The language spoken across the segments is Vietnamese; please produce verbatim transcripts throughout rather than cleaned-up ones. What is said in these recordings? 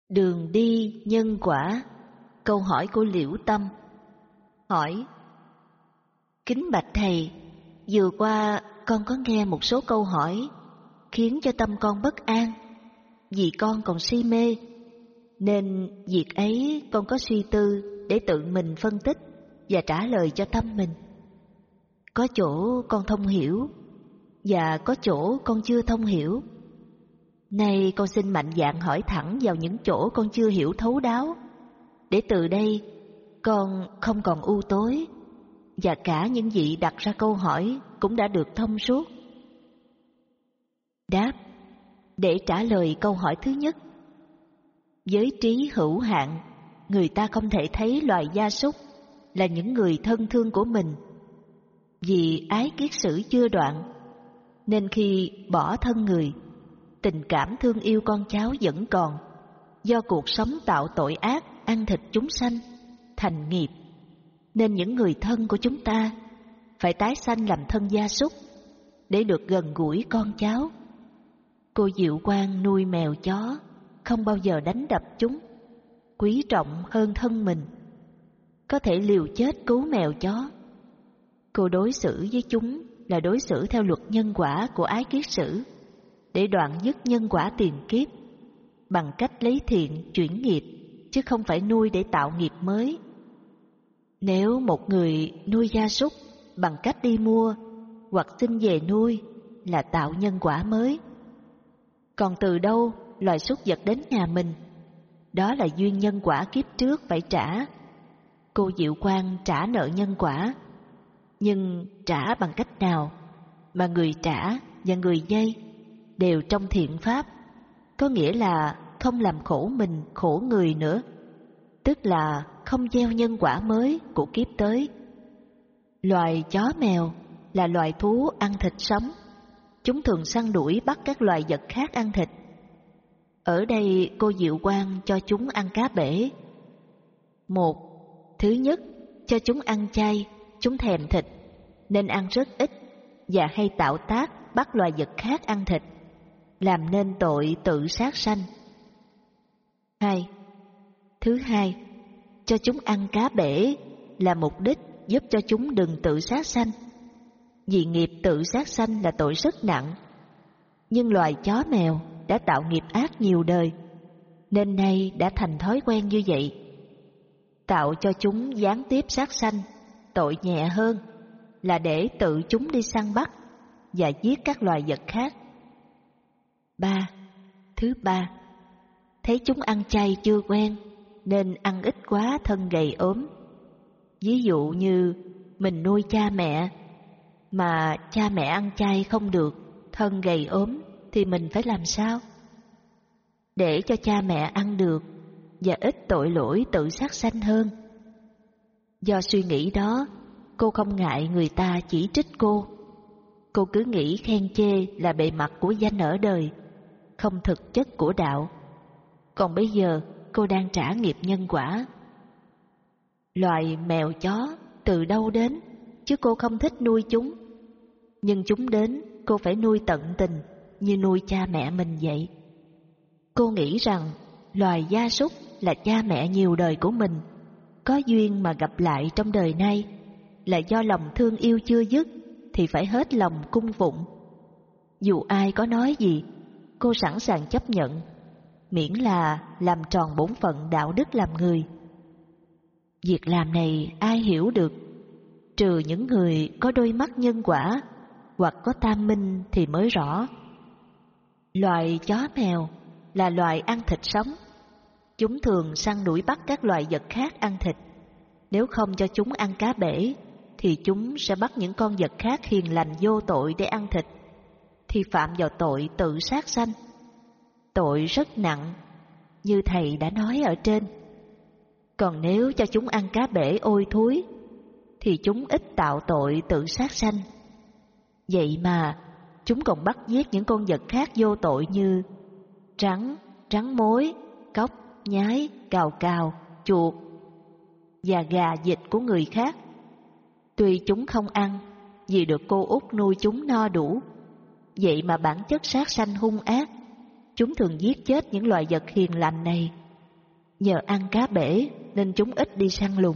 Đường đi nhân quả. Câu hỏi của Liễu Tâm. Hỏi: Kính bạch thầy, vừa qua con có nghe một số câu hỏi khiến cho tâm con bất an, vì con còn si mê, nên việc ấy con có suy tư để tự mình phân tích và trả lời cho tâm mình. Có chỗ con thông hiểu và có chỗ con chưa thông hiểu. Nay con xin mạnh dạn hỏi thẳng vào những chỗ con chưa hiểu thấu đáo, để từ đây con không còn u tối, và cả những vị đặt ra câu hỏi cũng đã được thông suốt. Đáp: để trả lời câu hỏi thứ nhất, với trí hữu hạn, người ta không thể thấy loài gia súc là những người thân thương của mình. Vì ái kiết sử chưa đoạn, nên khi bỏ thân người, tình cảm thương yêu con cháu vẫn còn. Do cuộc sống tạo tội ác, ăn thịt chúng sanh, thành nghiệp, nên những người thân của chúng ta phải tái sanh làm thân gia súc để được gần gũi con cháu. Cô Diệu Quang nuôi mèo chó, không bao giờ đánh đập chúng, quý trọng hơn thân mình, có thể liều chết cứu mèo chó. Cô đối xử với chúng là đối xử theo luật nhân quả của ái kiết sử, để đoạn dứt nhân quả tiền kiếp, bằng cách lấy thiện chuyển nghiệp, chứ không phải nuôi để tạo nghiệp mới. Nếu một người nuôi gia súc bằng cách đi mua hoặc xin về nuôi là tạo nhân quả mới. Còn từ đâu loài súc vật đến nhà mình? Đó là duyên nhân quả kiếp trước phải trả. Cô Diệu Quang trả nợ nhân quả, nhưng trả bằng cách nào mà người trả và người vay đều trong thiện pháp, có nghĩa là không làm khổ mình khổ người nữa, tức là không gieo nhân quả mới của kiếp tới. Loài chó mèo là loài thú ăn thịt sống, chúng thường săn đuổi bắt các loài vật khác ăn thịt. Ở đây cô Diệu Quang cho chúng ăn cá bể. Một, thứ nhất, cho chúng ăn chay, chúng thèm thịt nên ăn rất ít và hay tạo tác bắt loài vật khác ăn thịt, làm nên tội tự sát sanh. Hai, thứ hai, cho chúng ăn cá bể là mục đích giúp cho chúng đừng tự sát sanh. Vì nghiệp tự sát sanh là tội rất nặng, nhưng loài chó mèo đã tạo nghiệp ác nhiều đời, nên nay đã thành thói quen như vậy. Tạo cho chúng gián tiếp sát sanh, tội nhẹ hơn là để tự chúng đi săn bắt và giết các loài vật khác. Ba, thứ ba, thấy chúng ăn chay chưa quen nên ăn ít quá thân gầy ốm. Ví dụ như mình nuôi cha mẹ, mà cha mẹ ăn chay không được, thân gầy ốm, thì mình phải làm sao? Để cho cha mẹ ăn được và ít tội lỗi tự sát sanh hơn. Do suy nghĩ đó, cô không ngại người ta chỉ trích cô. Cô cứ nghĩ khen chê là bề mặt của danh ở đời, không thực chất của đạo. Còn bây giờ cô đang trả nghiệp nhân quả. Loài mèo chó từ đâu đến, chứ cô không thích nuôi chúng. Nhưng chúng đến, cô phải nuôi tận tình như nuôi cha mẹ mình vậy. Cô nghĩ rằng loài gia súc là cha mẹ nhiều đời của mình, có duyên mà gặp lại trong đời này là do lòng thương yêu chưa dứt, thì phải hết lòng cung phụng. Dù ai có nói gì, cô sẵn sàng chấp nhận, miễn là làm tròn bổn phận đạo đức làm người. Việc làm này ai hiểu được, trừ những người có đôi mắt nhân quả hoặc có tam minh thì mới rõ. Loài chó mèo là loài ăn thịt sống. Chúng thường săn đuổi bắt các loài vật khác ăn thịt. Nếu không cho chúng ăn cá bể, thì chúng sẽ bắt những con vật khác hiền lành vô tội để ăn thịt, thì phạm vào tội tự sát sanh. Tội rất nặng, như thầy đã nói ở trên. Còn nếu cho chúng ăn cá bể ôi thối, thì chúng ít tạo tội tự sát sanh. Vậy mà chúng còn bắt giết những con vật khác vô tội như trắng, trắng mối, cóc, nhái, cào cào, chuột và gà vịt của người khác. Tuy chúng không ăn, vì được cô út nuôi chúng no đủ, vậy mà bản chất sát sanh hung ác. Chúng thường giết chết những loài vật hiền lành này Nhờ ăn cá bể nên chúng ít đi săn lùng.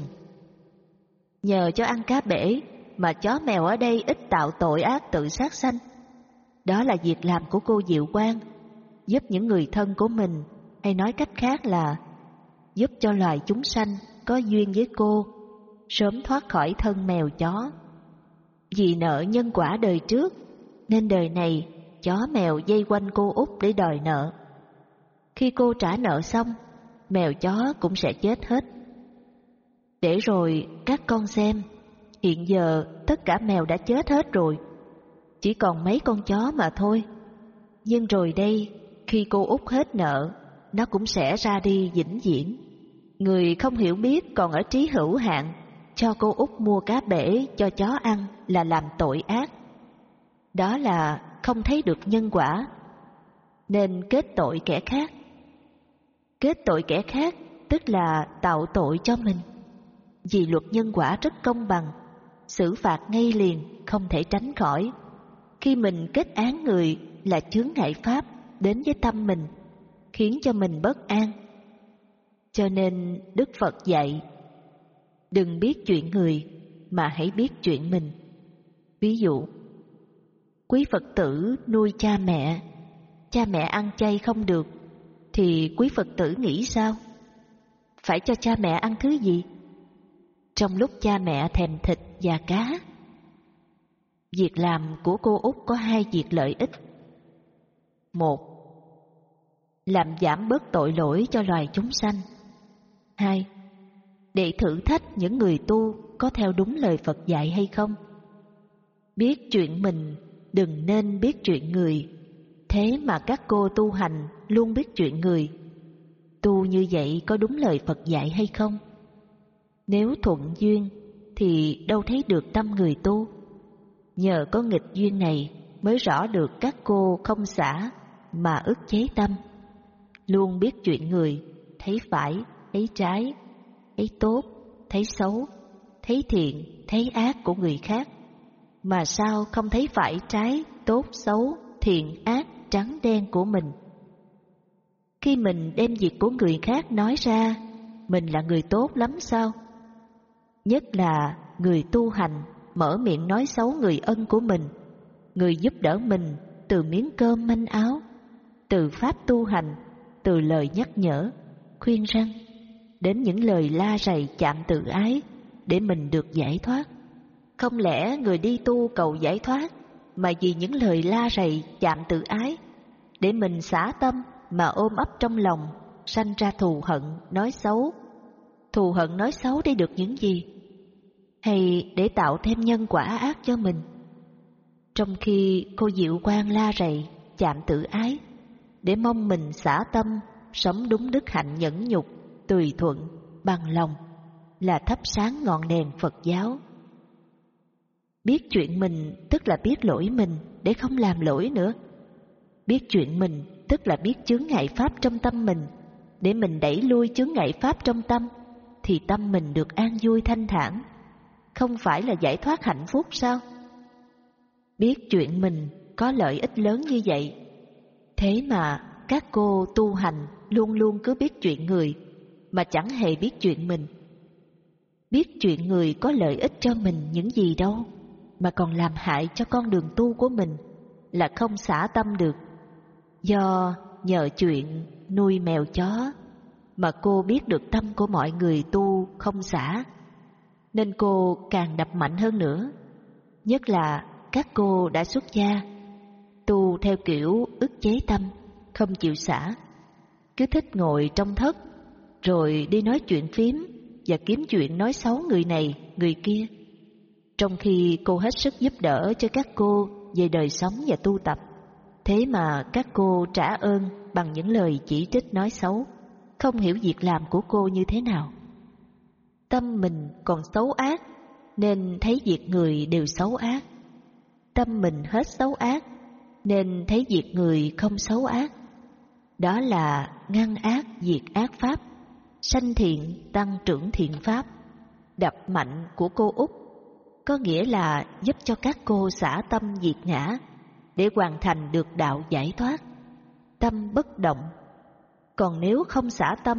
Nhờ cho ăn cá bể mà chó mèo ở đây ít tạo tội ác tự sát sanh. Đó là việc làm của cô Diệu Quang, giúp những người thân của mình, hay nói cách khác là giúp cho loài chúng sanh có duyên với cô sớm thoát khỏi thân mèo chó. Vì nợ nhân quả đời trước nên đời này chó mèo dây quanh cô Út để đòi nợ. Khi cô trả nợ xong, mèo chó cũng sẽ chết hết. Để rồi các con xem, hiện giờ tất cả mèo đã chết hết rồi, chỉ còn mấy con chó mà thôi. Nhưng rồi đây, khi cô Út hết nợ, nó cũng sẽ ra đi vĩnh viễn. Người không hiểu biết còn ở trí hữu hạn, cho cô Út mua cá bể cho chó ăn là làm tội ác. Đó là không thấy được nhân quả, nên kết tội kẻ khác. Kết tội kẻ khác tức là tạo tội cho mình. Vì luật nhân quả rất công bằng, xử phạt ngay liền, không thể tránh khỏi. Khi mình kết án người là chướng ngại pháp đến với tâm mình, khiến cho mình bất an. Cho nên Đức Phật dạy, đừng biết chuyện người mà hãy biết chuyện mình. Ví dụ, quý Phật tử nuôi cha mẹ, cha mẹ ăn chay không được, thì quý Phật tử nghĩ sao? Phải cho cha mẹ ăn thứ gì? Trong lúc cha mẹ thèm thịt và cá. Việc làm của cô Út có hai việc lợi ích. Một, làm giảm bớt tội lỗi cho loài chúng sanh. Hai, để thử thách những người tu có theo đúng lời Phật dạy hay không. Biết chuyện mình, đừng nên biết chuyện người. Thế mà các cô tu hành luôn biết chuyện người. Tu như vậy có đúng lời Phật dạy hay không? Nếu thuận duyên thì đâu thấy được tâm người tu. Nhờ có nghịch duyên này mới rõ được các cô không xả mà ức chế tâm. Luôn biết chuyện người, thấy phải, thấy trái, thấy tốt, thấy xấu, thấy thiện, thấy ác của người khác. Mà sao không thấy phải trái, tốt, xấu, thiện, ác, trắng đen của mình? Khi mình đem việc của người khác nói ra, mình là người tốt lắm sao? Nhất là người tu hành mở miệng nói xấu người ân của mình, người giúp đỡ mình từ miếng cơm manh áo, từ pháp tu hành, từ lời nhắc nhở, khuyên răn, đến những lời la rầy chạm tự ái để mình được giải thoát. Không lẽ người đi tu cầu giải thoát mà vì những lời la rầy chạm tự ái để mình xả tâm mà ôm ấp trong lòng, sanh ra thù hận, nói xấu? Thù hận nói xấu để được những gì? Hay để tạo thêm nhân quả ác cho mình? Trong khi cô Diệu Quang la rầy, chạm tự ái, để mong mình xả tâm, sống đúng đức hạnh nhẫn nhục, tùy thuận, bằng lòng, là thắp sáng ngọn đèn Phật giáo. Biết chuyện mình tức là biết lỗi mình để không làm lỗi nữa. Biết chuyện mình tức là biết chướng ngại pháp trong tâm mình, để mình đẩy lui chướng ngại pháp trong tâm, thì tâm mình được an vui thanh thản. Không phải là giải thoát hạnh phúc sao? Biết chuyện mình có lợi ích lớn như vậy. Thế mà các cô tu hành luôn luôn cứ biết chuyện người mà chẳng hề biết chuyện mình. Biết chuyện người có lợi ích cho mình những gì đâu, mà còn làm hại cho con đường tu của mình, là không xả tâm được. Do nhờ chuyện nuôi mèo chó mà cô biết được tâm của mọi người tu không xả, nên cô càng đập mạnh hơn nữa. Nhất là các cô đã xuất gia, tu theo kiểu ức chế tâm, không chịu xả, cứ thích ngồi trong thất rồi đi nói chuyện phím và kiếm chuyện nói xấu người này người kia, trong khi cô hết sức giúp đỡ cho các cô về đời sống và tu tập. Thế mà các cô trả ơn bằng những lời chỉ trích nói xấu, không hiểu việc làm của cô như thế nào. Tâm mình còn xấu ác nên thấy việc người đều xấu ác. Tâm mình hết xấu ác nên thấy việc người không xấu ác. Đó là ngăn ác diệt ác pháp, sanh thiện tăng trưởng thiện pháp. Đập mạnh của cô Út có nghĩa là giúp cho các cô xả tâm diệt ngã để hoàn thành được đạo giải thoát. Tâm bất động. Còn nếu không xả tâm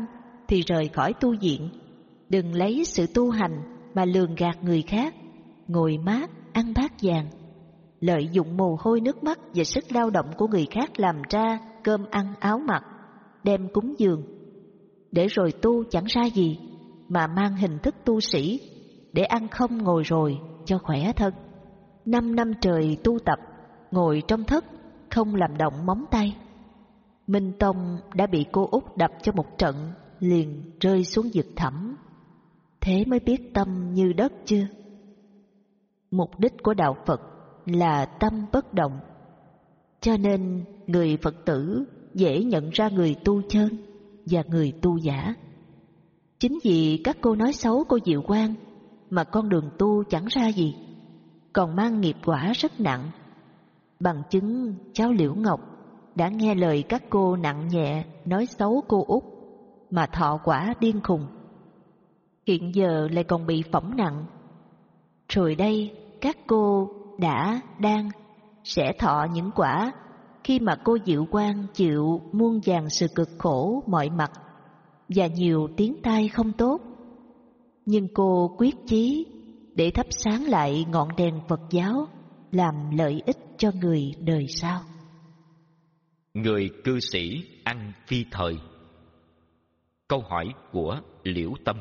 thì rời khỏi tu viện. Đừng lấy sự tu hành mà lường gạt người khác, ngồi mát, ăn bát vàng, lợi dụng mồ hôi nước mắt và sức lao động của người khác làm ra cơm ăn áo mặc, đem cúng dường, để rồi tu chẳng ra gì, mà mang hình thức tu sĩ để ăn không ngồi rồi cho khỏe thân. Năm năm trời tu tập, ngồi trong thất, không làm động móng tay. Minh Tông đã bị cô Út đập cho một trận, liền rơi xuống vực thẳm. Thế mới biết tâm như đất chưa? Mục đích của đạo Phật là tâm bất động, cho nên người Phật tử dễ nhận ra người tu chân và người tu giả. Chính vì các cô nói xấu cô Diệu Quang mà con đường tu chẳng ra gì, còn mang nghiệp quả rất nặng. Bằng chứng cháu Liễu Ngọc đã nghe lời các cô nặng nhẹ nói xấu cô Út mà thọ quả điên khùng. Hiện giờ lại còn bị phỏng nặng. Rồi đây các cô đã, đang, sẽ thọ những quả khi mà cô Diệu Quang chịu muôn vàn sự cực khổ mọi mặt và nhiều tiếng tai không tốt. Nhưng cô quyết chí để thắp sáng lại ngọn đèn Phật giáo, làm lợi ích cho người đời sau. Người cư sĩ ăn phi thời. Câu hỏi của Liễu Tâm.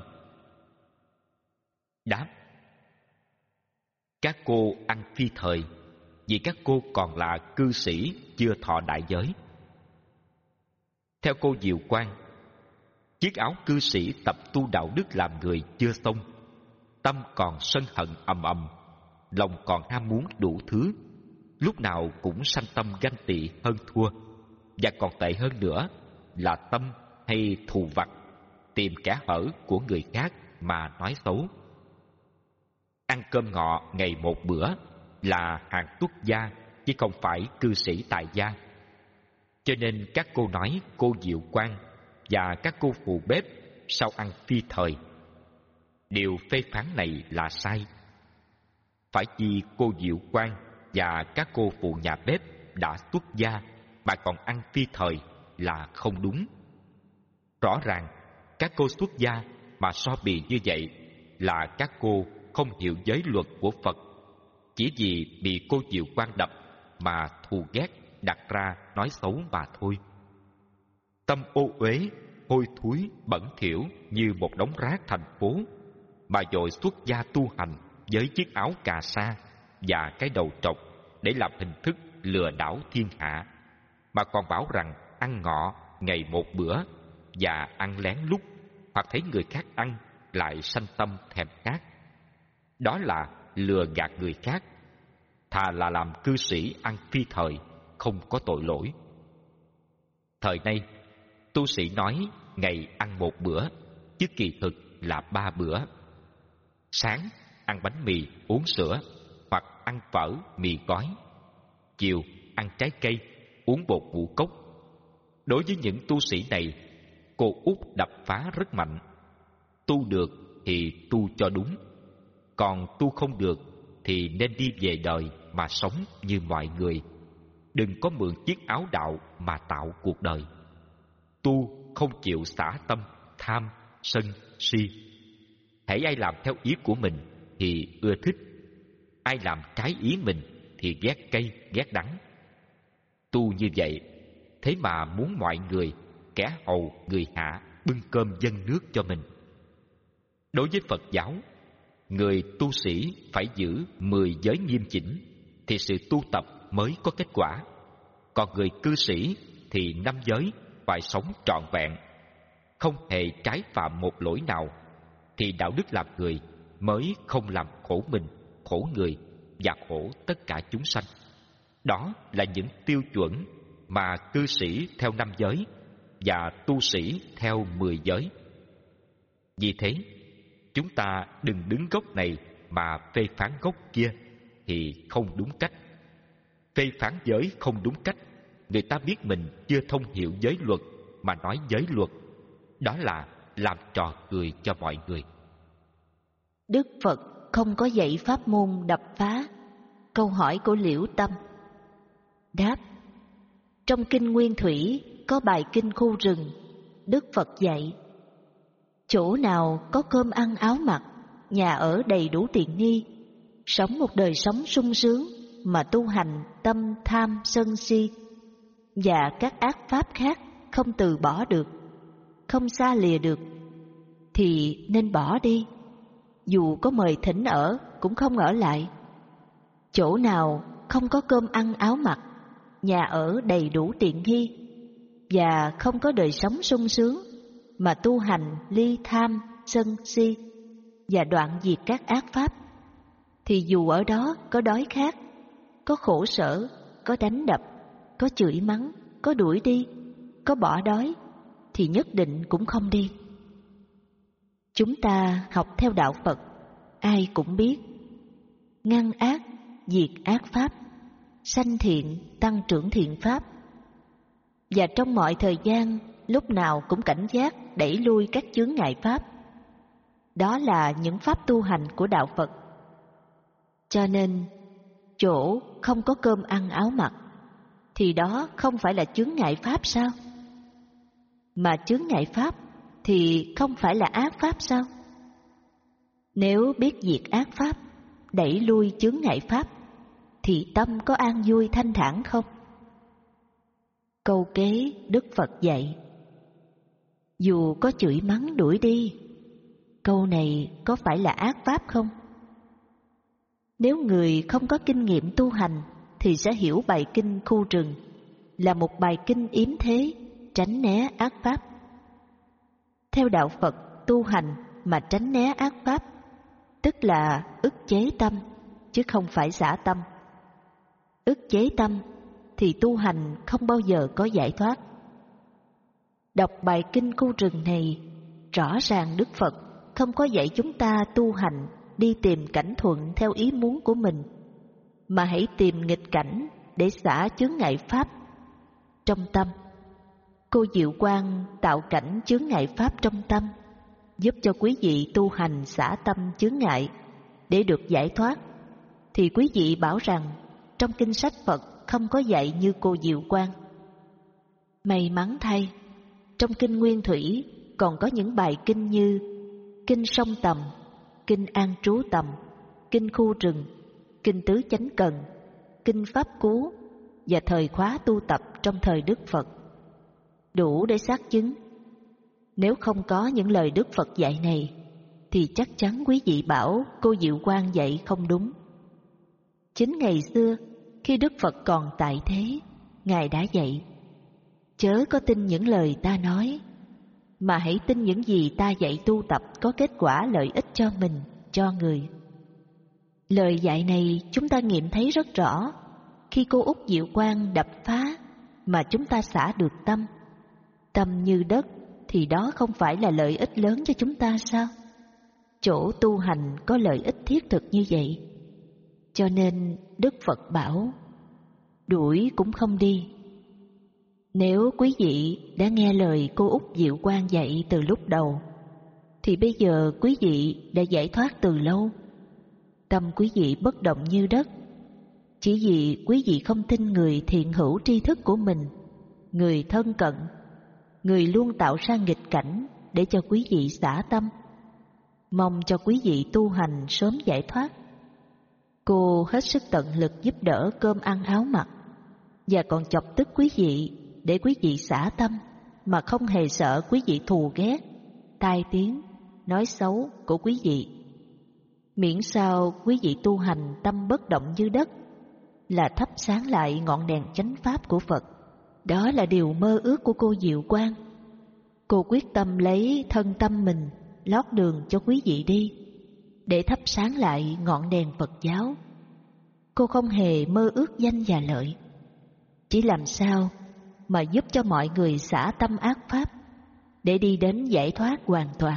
Đáp: các cô ăn phi thời vì các cô còn là cư sĩ chưa thọ đại giới. Theo cô Diệu Quang, chiếc áo cư sĩ tập tu đạo đức làm người chưa xong, tâm còn sân hận ầm ầm, lòng còn ham muốn đủ thứ, lúc nào cũng sanh tâm ganh tị hơn thua, và còn tệ hơn nữa là tâm hay thù vặt, tìm kẻ hở của người khác mà nói xấu. Ăn cơm ngọ ngày một bữa là hàng tuất gia, chứ không phải cư sĩ tại gia. Cho nên các cô nói cô Diệu Quang và các cô phụ bếp sau ăn phi thời. Điều phê phán này là sai. Phải chi cô Diệu Quang và các cô phụ nhà bếp đã xuất gia mà còn ăn phi thời là không đúng. Rõ ràng các cô xuất gia mà so bì như vậy là các cô không hiểu giới luật của Phật, chỉ vì bị cô Diệu Quang đập mà thù ghét đặt ra nói xấu mà thôi. Tâm ô uế, hôi thối, bẩn thỉu như một đống rác thành phố, mà dội xuất gia tu hành với chiếc áo cà sa và cái đầu trọc để làm hình thức lừa đảo thiên hạ, mà còn bảo rằng ăn ngọ ngày một bữa và ăn lén lút, hoặc thấy người khác ăn lại sanh tâm thèm khát. Đó là lừa gạt người khác, thà là làm cư sĩ ăn phi thời, không có tội lỗi. Thời nay, tu sĩ nói ngày ăn một bữa, chứ kỳ thực là ba bữa. Sáng ăn bánh mì, uống sữa, hoặc ăn phở, mì gói. Chiều ăn trái cây, uống bột ngũ cốc. Đối với những tu sĩ này, cô Út đập phá rất mạnh. Tu được thì tu cho đúng, còn tu không được thì nên đi về đời mà sống như mọi người. Đừng có mượn chiếc áo đạo mà tạo cuộc đời. Tu không chịu xả tâm, tham, sân, si. Hễ ai làm theo ý của mình thì ưa thích, ai làm trái ý mình thì ghét cay, ghét đắng. Tu như vậy, thế mà muốn mọi người, kẻ hầu, người hạ bưng cơm dâng nước cho mình. Đối với Phật giáo, người tu sĩ phải giữ mười giới nghiêm chỉnh thì sự tu tập mới có kết quả. Còn người cư sĩ thì năm giới phải sống trọn vẹn, không hề trái phạm một lỗi nào, thì đạo đức làm người mới không làm khổ mình, khổ người và khổ tất cả chúng sanh. Đó là những tiêu chuẩn mà cư sĩ theo năm giới và tu sĩ theo mười giới. Vì thế, chúng ta đừng đứng góc này mà phê phán góc kia thì không đúng cách. Phê phán giới không đúng cách, người ta biết mình chưa thông hiểu giới luật mà nói giới luật, đó là làm trò cười cho mọi người. Đức Phật không có dạy pháp môn đập phá. Câu hỏi của Liễu Tâm. Đáp: trong kinh Nguyên Thủy có bài kinh khu rừng, Đức Phật dạy chỗ nào có cơm ăn áo mặc, nhà ở đầy đủ tiện nghi, sống một đời sống sung sướng mà tu hành tâm tham sân si và các ác pháp khác không từ bỏ được, không xa lìa được, thì nên bỏ đi. Dù có mời thỉnh ở cũng không ở lại. Chỗ nào không có cơm ăn áo mặc, nhà ở đầy đủ tiện nghi và không có đời sống sung sướng mà tu hành ly tham sân si và đoạn diệt các ác pháp, thì dù ở đó có đói khát, có khổ sở, có đánh đập, có chửi mắng, có đuổi đi, có bỏ đói, thì nhất định cũng không đi. Chúng ta học theo đạo Phật, ai cũng biết ngăn ác, diệt ác pháp, sanh thiện, tăng trưởng thiện pháp. Và trong mọi thời gian, lúc nào cũng cảnh giác đẩy lui các chướng ngại pháp. Đó là những pháp tu hành của đạo Phật. Cho nên, chỗ không có cơm ăn áo mặc, thì đó không phải là chướng ngại pháp sao? Mà chướng ngại pháp thì không phải là ác pháp sao? Nếu biết diệt ác pháp, đẩy lui chướng ngại pháp, thì tâm có an vui thanh thản không? Câu kế Đức Phật dạy: dù có chửi mắng đuổi đi, câu này có phải là ác pháp không? Nếu người không có kinh nghiệm tu hành thì sẽ hiểu bài kinh Khu Rừng là một bài kinh yếm thế, tránh né ác pháp. Theo đạo Phật, tu hành mà tránh né ác pháp tức là ức chế tâm, chứ không phải xả tâm. Ức chế tâm thì tu hành không bao giờ có giải thoát. Đọc bài kinh Khu Rừng này, rõ ràng Đức Phật không có dạy chúng ta tu hành đi tìm cảnh thuận theo ý muốn của mình, mà hãy tìm nghịch cảnh để xả chướng ngại pháp trong tâm. Cô Diệu Quang tạo cảnh chướng ngại pháp trong tâm, giúp cho quý vị tu hành xả tâm chướng ngại để được giải thoát. Thì quý vị bảo rằng trong kinh sách Phật không có dạy như cô Diệu Quang. May mắn thay, trong kinh Nguyên Thủy còn có những bài kinh như kinh Sông Tầm, kinh An Trú Tầm, kinh Khu Rừng, kinh Tứ Chánh Cần, kinh Pháp Cú và thời khóa tu tập trong thời Đức Phật, đủ để xác chứng. Nếu không có những lời Đức Phật dạy này, thì chắc chắn quý vị bảo cô Diệu Quang dạy không đúng. Chính ngày xưa, khi Đức Phật còn tại thế, Ngài đã dạy: chớ có tin những lời ta nói, mà hãy tin những gì ta dạy tu tập có kết quả lợi ích cho mình, cho người. Lời dạy này chúng ta nghiệm thấy rất rõ khi cô Út Diệu Quang đập phá mà chúng ta xả được tâm. Tâm như đất thì đó không phải là lợi ích lớn cho chúng ta sao? Chỗ tu hành có lợi ích thiết thực như vậy. Cho nên Đức Phật bảo đuổi cũng không đi. Nếu quý vị đã nghe lời cô Út Diệu Quang dạy từ lúc đầu, thì bây giờ quý vị đã giải thoát từ lâu. Tâm quý vị bất động như đất, chỉ vì quý vị không tin người thiện hữu tri thức của mình, người thân cận, người luôn tạo ra nghịch cảnh để cho quý vị xả tâm. Mong cho quý vị tu hành sớm giải thoát. Cô hết sức tận lực giúp đỡ cơm ăn áo mặc, và còn chọc tức quý vị để quý vị xả tâm, mà không hề sợ quý vị thù ghét, tai tiếng, nói xấu của quý vị. Miễn sao quý vị tu hành tâm bất động như đất, là thắp sáng lại ngọn đèn chánh pháp của Phật. Đó là điều mơ ước của cô Diệu Quang. Cô quyết tâm lấy thân tâm mình lót đường cho quý vị đi, để thắp sáng lại ngọn đèn Phật giáo. Cô không hề mơ ước danh và lợi, chỉ làm sao mà giúp cho mọi người xả tâm ác pháp để đi đến giải thoát hoàn toàn.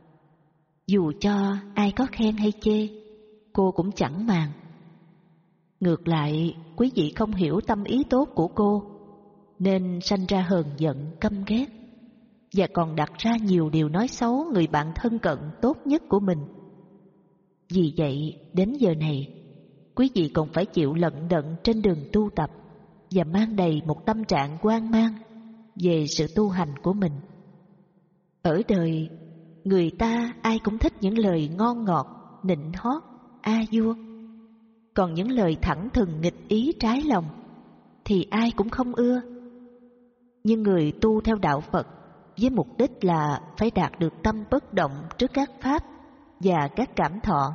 Dù cho ai có khen hay chê, cô cũng chẳng màng. Ngược lại, quý vị không hiểu tâm ý tốt của cô, nên sanh ra hờn giận, căm ghét, và còn đặt ra nhiều điều nói xấu người bạn thân cận tốt nhất của mình. Vì vậy, đến giờ này, quý vị còn phải chịu lận đận trên đường tu tập và mang đầy một tâm trạng hoang mang về sự tu hành của mình. Ở đời, người ta ai cũng thích những lời ngon ngọt, nịnh hót, a vua. Còn những lời thẳng thừng nghịch ý trái lòng thì ai cũng không ưa. Nhưng người tu theo đạo Phật với mục đích là phải đạt được tâm bất động trước các pháp và các cảm thọ.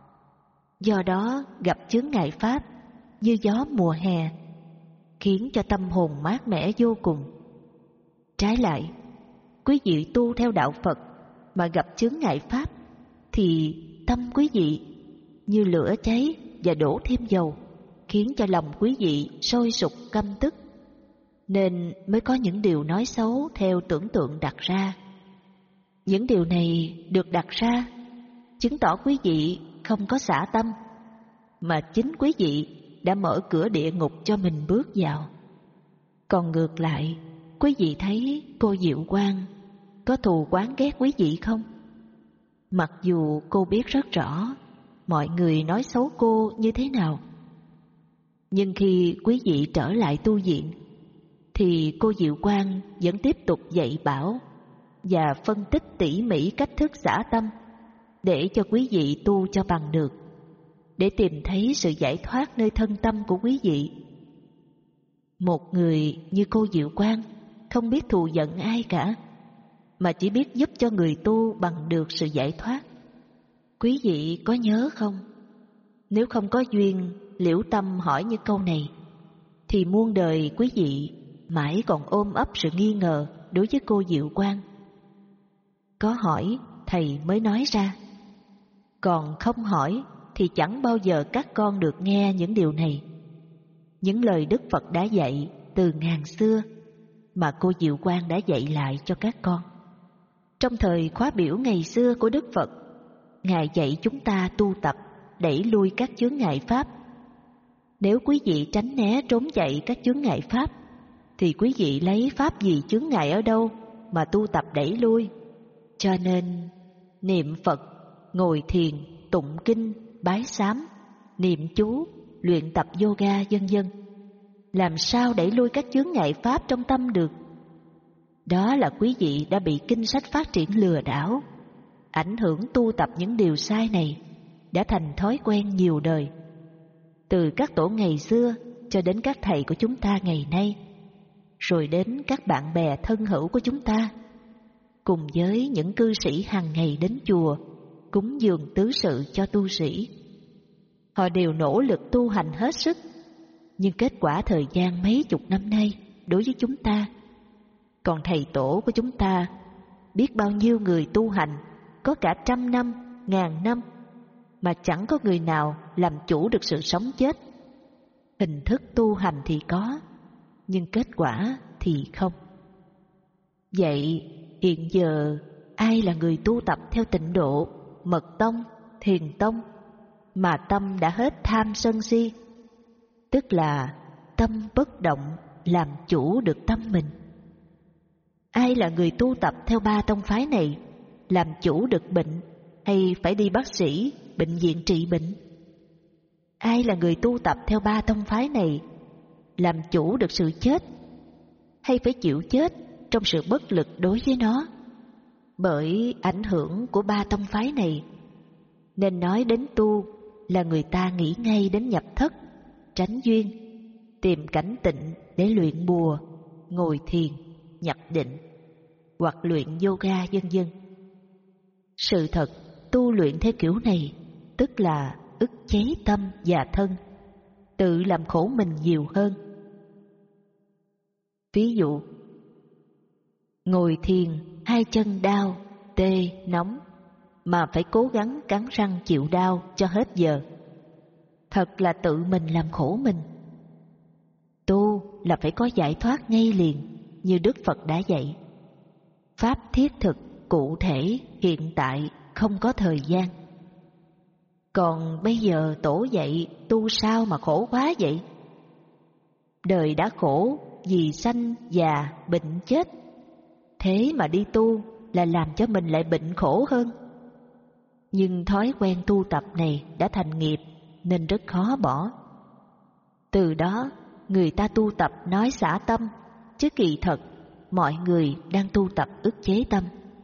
Do đó gặp chướng ngại pháp như gió mùa hè, khiến cho tâm hồn mát mẻ vô cùng. Trái lại, quý vị tu theo đạo Phật mà gặp chướng ngại pháp thì tâm quý vị như lửa cháy và đổ thêm dầu, khiến cho lòng quý vị sôi sục căm tức, nên mới có những điều nói xấu theo tưởng tượng đặt ra. Những điều này được đặt ra chứng tỏ quý vị không có xả tâm, mà chính quý vị đã mở cửa địa ngục cho mình bước vào. Còn ngược lại, quý vị thấy cô Diệu Quang có thù oán ghét quý vị không? Mặc dù cô biết rất rõ mọi người nói xấu cô như thế nào, nhưng khi quý vị trở lại tu viện thì cô Diệu Quang vẫn tiếp tục dạy bảo và phân tích tỉ mỉ cách thức xả tâm để cho quý vị tu cho bằng được, để tìm thấy sự giải thoát nơi thân tâm của quý vị. Một người như cô Diệu Quang không biết thù giận ai cả, mà chỉ biết giúp cho người tu bằng được sự giải thoát. Quý vị có nhớ không? Nếu không có duyên liễu tâm hỏi như câu này, thì muôn đời quý vị mãi còn ôm ấp sự nghi ngờ đối với cô Diệu Quang. Có hỏi thầy mới nói ra, còn không hỏi thì chẳng bao giờ các con được nghe những điều này. Những lời Đức Phật đã dạy từ ngàn xưa mà cô Diệu Quang đã dạy lại cho các con. Trong thời khóa biểu ngày xưa của Đức Phật, Ngài dạy chúng ta tu tập đẩy lui các chướng ngại pháp. Nếu quý vị tránh né trốn chạy các chướng ngại pháp, thì quý vị lấy pháp gì chướng ngại ở đâu mà tu tập đẩy lui? Cho nên niệm Phật, ngồi thiền, tụng kinh, bái sám, niệm chú, luyện tập yoga vân vân, làm sao đẩy lui các chướng ngại pháp trong tâm được? Đó là quý vị đã bị kinh sách phát triển lừa đảo, ảnh hưởng tu tập những điều sai này, đã thành thói quen nhiều đời. Từ các tổ ngày xưa cho đến các thầy của chúng ta ngày nay, rồi đến các bạn bè thân hữu của chúng ta, cùng với những cư sĩ hàng ngày đến chùa cúng dường tứ sự cho tu sĩ. Họ đều nỗ lực tu hành hết sức, nhưng kết quả thời gian mấy chục năm nay đối với chúng ta, còn thầy tổ của chúng ta, biết bao nhiêu người tu hành có cả trăm năm, ngàn năm, mà chẳng có người nào làm chủ được sự sống chết. Hình thức tu hành thì có, nhưng kết quả thì không. Vậy hiện giờ ai là người tu tập theo tịnh độ, mật tông, thiền tông mà tâm đã hết tham sân si, tức là tâm bất động, làm chủ được tâm mình? Ai là người tu tập theo ba tông phái này, làm chủ được bệnh hay phải đi bác sĩ, bệnh viện trị bệnh? Ai là người tu tập theo ba tông phái này, làm chủ được sự chết hay phải chịu chết trong sự bất lực đối với nó? Bởi ảnh hưởng của ba tông phái này, nên nói đến tu là người ta nghĩ ngay đến nhập thất, tránh duyên, tìm cảnh tịnh để luyện bùa, ngồi thiền, nhập định, hoặc luyện yoga vân vân. Sự thật, tu luyện theo kiểu này tức là ức chế tâm và thân, tự làm khổ mình nhiều hơn. Ví dụ, ngồi thiền hai chân đau, tê, nóng, mà phải cố gắng cắn răng chịu đau cho hết giờ, thật là tự mình làm khổ mình. Tu là phải có giải thoát ngay liền, như Đức Phật đã dạy. Pháp thiết thực, cụ thể, hiện tại, không có thời gian. Còn bây giờ tổ dạy tu sao mà khổ quá vậy? Đời đã khổ vì sanh, già, bệnh, chết, thế mà đi tu là làm cho mình lại bệnh khổ hơn. Nhưng thói quen tu tập này đã thành nghiệp nên rất khó bỏ. Từ đó người ta tu tập nói xả tâm, chứ kỳ thật mọi người đang tu tập ức chế tâm.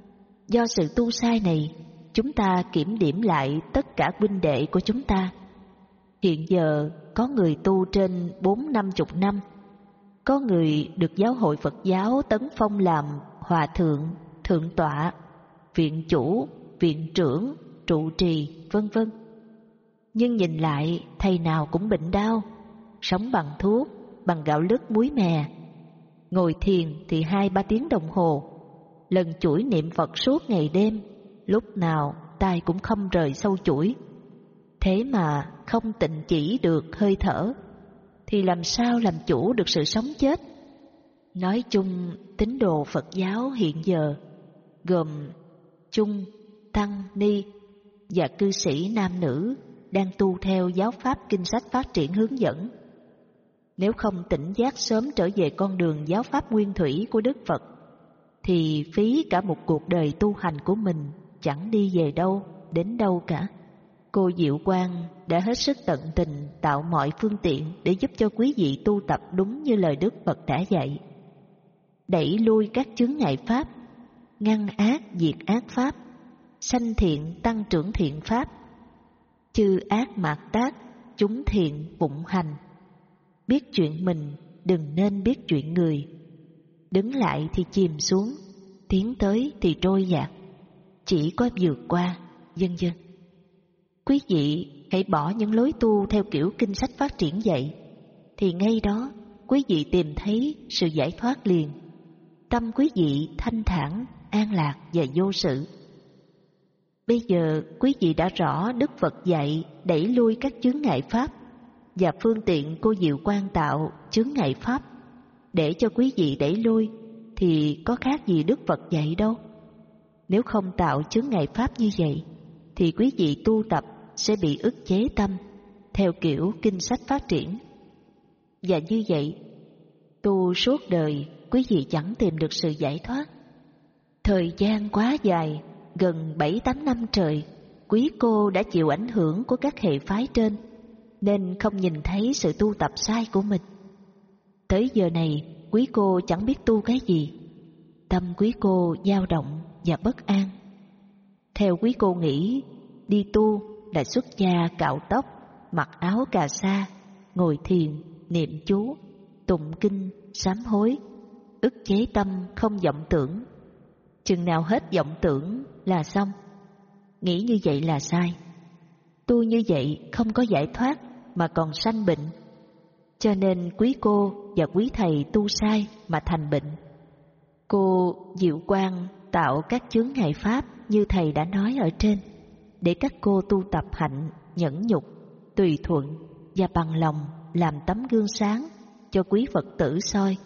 Do sự tu sai này, chúng ta kiểm điểm lại tất cả huynh đệ của chúng ta. Hiện giờ có người tu trên bốn năm chục năm, có người được giáo hội Phật giáo tấn phong làm hòa thượng, thượng tọa, viện chủ, viện trưởng, trụ trì, vân vân. Nhưng nhìn lại, thầy nào cũng bệnh đau, sống bằng thuốc, bằng gạo lứt muối mè. Ngồi thiền thì hai ba tiếng đồng hồ, lần chuỗi niệm Phật suốt ngày đêm, lúc nào tai cũng không rời sâu chuỗi. Thế mà không tịnh chỉ được hơi thở, thì làm sao làm chủ được sự sống chết? Nói chung, tín đồ Phật giáo hiện giờ gồm chung, tăng, ni và cư sĩ nam nữ đang tu theo giáo pháp kinh sách phát triển hướng dẫn. Nếu không tỉnh giác sớm trở về con đường giáo pháp nguyên thủy của Đức Phật, thì phí cả một cuộc đời tu hành của mình chẳng đi về đâu, đến đâu cả. Cô Diệu Quang đã hết sức tận tình tạo mọi phương tiện để giúp cho quý vị tu tập đúng như lời Đức Phật đã dạy. Đẩy lui các chướng ngại pháp, ngăn ác diệt ác pháp, sanh thiện tăng trưởng thiện pháp, chư ác mạt tác, chúng thiện vụng hành. Biết chuyện mình, đừng nên biết chuyện người. Đứng lại thì chìm xuống, tiến tới thì trôi dạt. Chỉ có vượt qua, vân vân. Quý vị hãy bỏ những lối tu theo kiểu kinh sách phát triển dạy, thì ngay đó quý vị tìm thấy sự giải thoát liền. Tâm quý vị thanh thản, an lạc và vô sự. Bây giờ quý vị đã rõ Đức Phật dạy đẩy lui các chướng ngại pháp, và phương tiện cô Diệu Quang tạo chướng ngại pháp để cho quý vị đẩy lui, thì có khác gì Đức Phật dạy đâu. Nếu không tạo chướng ngại pháp như vậy, thì quý vị tu tập sẽ bị ức chế tâm theo kiểu kinh sách phát triển. Và như vậy, tu suốt đời quý vị chẳng tìm được sự giải thoát. Thời gian quá dài, gần bảy tám năm trời, quý cô đã chịu ảnh hưởng của các hệ phái trên, nên không nhìn thấy sự tu tập sai của mình. Tới giờ này, quý cô chẳng biết tu cái gì. Tâm quý cô dao động và bất an. Theo quý cô nghĩ, đi tu là xuất gia cạo tóc, mặc áo cà sa, ngồi thiền, niệm chú, tụng kinh, sám hối, ức chế tâm không vọng tưởng. Chừng nào hết vọng tưởng là xong. Nghĩ như vậy là sai. Tu như vậy không có giải thoát mà còn sanh bệnh. Cho nên quý cô và quý thầy tu sai mà thành bệnh. Cô Diệu Quang tạo các chướng ngại pháp như thầy đã nói ở trên, để các cô tu tập hạnh, nhẫn nhục, tùy thuận và bằng lòng làm tấm gương sáng cho quý Phật tử soi.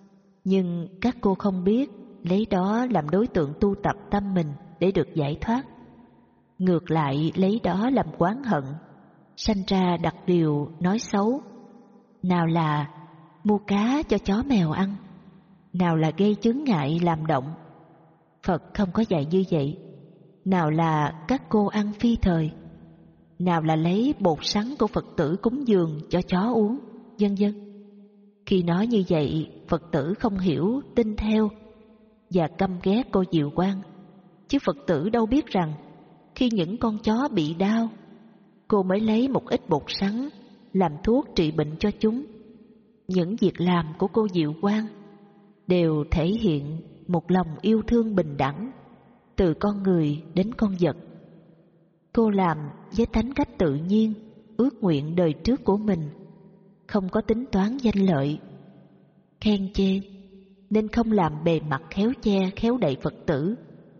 Nhưng các cô không biết lấy đó làm đối tượng tu tập tâm mình để được giải thoát. Ngược lại lấy đó làm oán hận, sanh ra đặt điều nói xấu. Nào là mua cá cho chó mèo ăn, nào là gây chướng ngại làm động. Phật không có dạy như vậy. Nào là các cô ăn phi thời, nào là lấy bột sắn của Phật tử cúng dường cho chó uống, vân vân. Khi nói như vậy, Phật tử không hiểu, tin theo và căm ghét cô Diệu Quang. Chứ Phật tử đâu biết rằng khi những con chó bị đau, cô mới lấy một ít bột sắn làm thuốc trị bệnh cho chúng. Những việc làm của cô Diệu Quang đều thể hiện một lòng yêu thương bình đẳng, từ con người đến con vật. Cô làm với tánh cách tự nhiên, ước nguyện đời trước của mình, không có tính toán danh lợi, khen chê, nên không làm bề mặt khéo che khéo đậy Phật tử.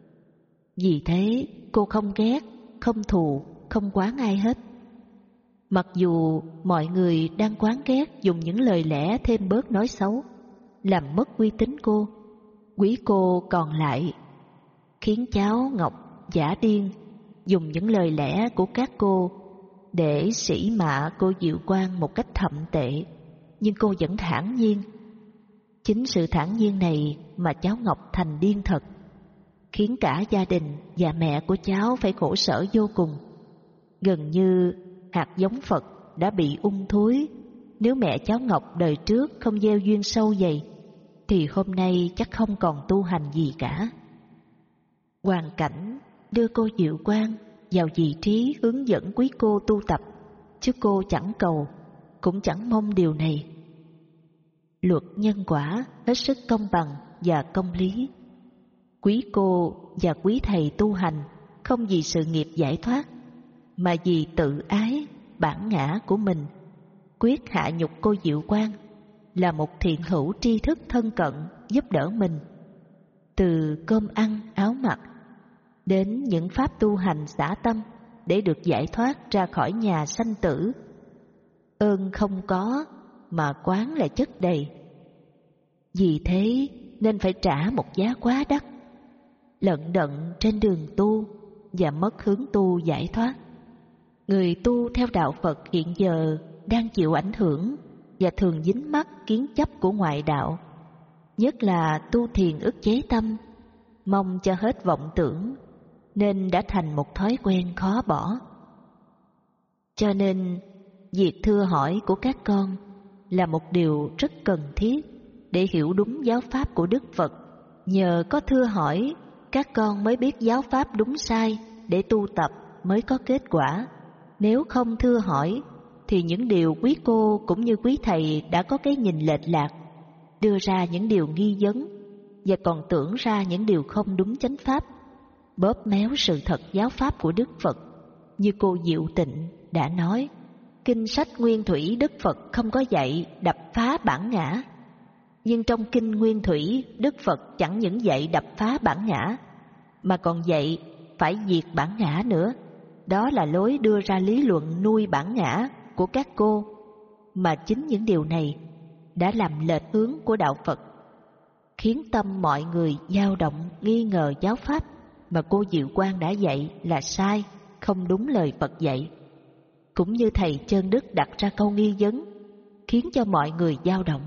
Vì thế cô không ghét, không thù, không oán ai hết. Mặc dù mọi người đang oán ghét dùng những lời lẽ thêm bớt nói xấu, làm mất uy tín cô, quý cô còn lại khiến cháu Ngọc giả điên dùng những lời lẽ của các cô để sỉ mạ cô Diệu Quang một cách thậm tệ, nhưng cô vẫn thản nhiên. Chính sự thản nhiên này mà cháu Ngọc thành điên thật, khiến cả gia đình và mẹ của cháu phải khổ sở vô cùng. Gần như hạt giống Phật đã bị ung thúi. Nếu mẹ cháu Ngọc đời trước không gieo duyên sâu dày, thì hôm nay chắc không còn tu hành gì cả. Hoàn cảnh đưa cô Diệu Quang vào vị trí hướng dẫn quý cô tu tập, chứ cô chẳng cầu, cũng chẳng mong điều này. Luật nhân quả hết sức công bằng và công lý. Quý cô và quý thầy tu hành không vì sự nghiệp giải thoát, mà vì tự ái, bản ngã của mình, quyết hạ nhục cô Diệu Quang là một thiện hữu tri thức thân cận giúp đỡ mình. Từ cơm ăn, áo mặc, đến những pháp tu hành xả tâm để được giải thoát ra khỏi nhà sanh tử. Ơn không có mà quán lại chất đầy. Vì thế nên phải trả một giá quá đắt, lận đận trên đường tu và mất hướng tu giải thoát. Người tu theo đạo Phật hiện giờ đang chịu ảnh hưởng và thường dính mắc kiến chấp của ngoại đạo, nhất là tu thiền ức chế tâm, mong cho hết vọng tưởng, nên đã thành một thói quen khó bỏ. Cho nên việc thưa hỏi của các con là một điều rất cần thiết để hiểu đúng giáo pháp của Đức Phật. Nhờ có thưa hỏi, các con mới biết giáo pháp đúng sai để tu tập mới có kết quả. Nếu không thưa hỏi thì những điều quý cô cũng như quý thầy đã có cái nhìn lệch lạc, đưa ra những điều nghi vấn và còn tưởng ra những điều không đúng chánh pháp, bóp méo sự thật giáo pháp của Đức Phật. Như cô Diệu Tịnh đã nói, kinh sách Nguyên Thủy Đức Phật không có dạy đập phá bản ngã. Nhưng trong kinh Nguyên Thủy, Đức Phật chẳng những dạy đập phá bản ngã, mà còn dạy phải diệt bản ngã nữa. Đó là lối đưa ra lý luận nuôi bản ngã của các cô, mà chính những điều này đã làm lệch hướng của đạo Phật, khiến tâm mọi người dao động nghi ngờ giáo pháp mà cô Diệu Quang đã dạy là sai, không đúng lời Phật dạy. Cũng như thầy Chân Đức đặt ra câu nghi vấn, khiến cho mọi người dao động.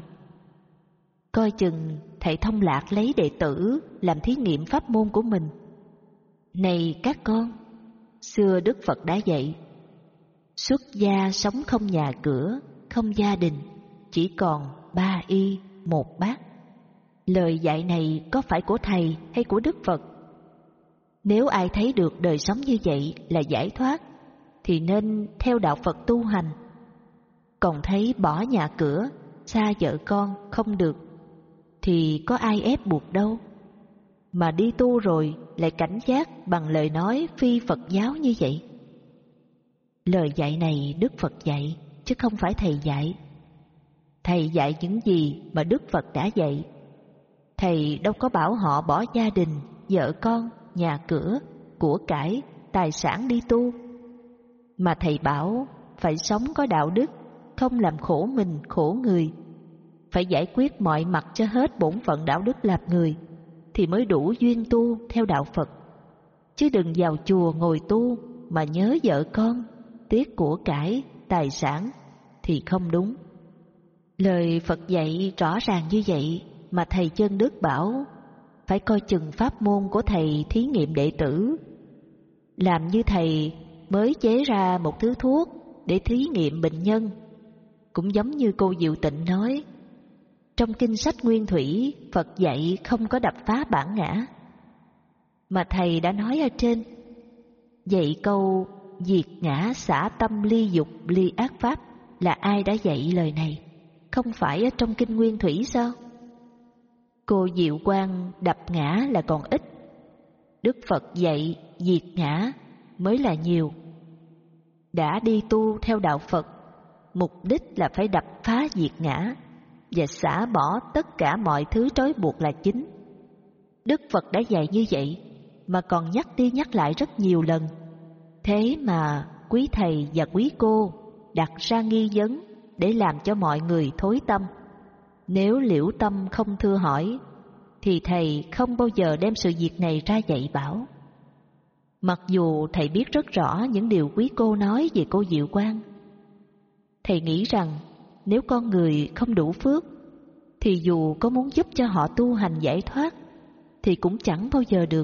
Coi chừng thầy Thông Lạc lấy đệ tử làm thí nghiệm pháp môn của mình. Này các con, xưa Đức Phật đã dạy, xuất gia sống không nhà cửa, không gia đình, chỉ còn ba y một bát. Lời dạy này có phải của thầy hay của Đức Phật? Nếu ai thấy được đời sống như vậy là giải thoát, thì nên theo đạo Phật tu hành. Còn thấy bỏ nhà cửa, xa vợ con không được, thì có ai ép buộc đâu. Mà đi tu rồi lại cảnh giác bằng lời nói phi Phật giáo như vậy. Lời dạy này Đức Phật dạy, chứ không phải thầy dạy. Thầy dạy những gì mà Đức Phật đã dạy. Thầy đâu có bảo họ bỏ gia đình, vợ con, nhà cửa, của cải, tài sản đi tu. Mà thầy bảo phải sống có đạo đức, không làm khổ mình khổ người. Phải giải quyết mọi mặt cho hết bổn phận đạo đức làm người, thì mới đủ duyên tu theo đạo Phật. Chứ đừng vào chùa ngồi tu mà nhớ vợ con, tiếc của cải, tài sản thì không đúng. Lời Phật dạy rõ ràng như vậy mà thầy Chân Đức bảo phải coi chừng pháp môn của thầy thí nghiệm đệ tử. Làm như thầy mới chế ra một thứ thuốc để thí nghiệm bệnh nhân. Cũng giống như cô Diệu Tịnh nói, trong kinh sách Nguyên Thủy, Phật dạy không có đập phá bản ngã. Mà thầy đã nói ở trên, dạy câu diệt ngã xả tâm ly dục ly ác pháp, là ai đã dạy lời này? Không phải ở trong kinh Nguyên Thủy sao? Cô Diệu Quang đập ngã là còn ít, Đức Phật dạy diệt ngã mới là nhiều. Đã đi tu theo đạo Phật, mục đích là phải đập phá diệt ngã và xả bỏ tất cả mọi thứ trói buộc là chính. Đức Phật đã dạy như vậy mà còn nhắc đi nhắc lại rất nhiều lần. Thế mà quý thầy và quý cô đặt ra nghi vấn để làm cho mọi người thối tâm. Nếu liễu tâm không thưa hỏi thì thầy không bao giờ đem sự việc này ra dạy bảo. Mặc dù thầy biết rất rõ những điều quý cô nói về cô Diệu Quang. Thầy nghĩ rằng nếu con người không đủ phước thì dù có muốn giúp cho họ tu hành giải thoát thì cũng chẳng bao giờ được.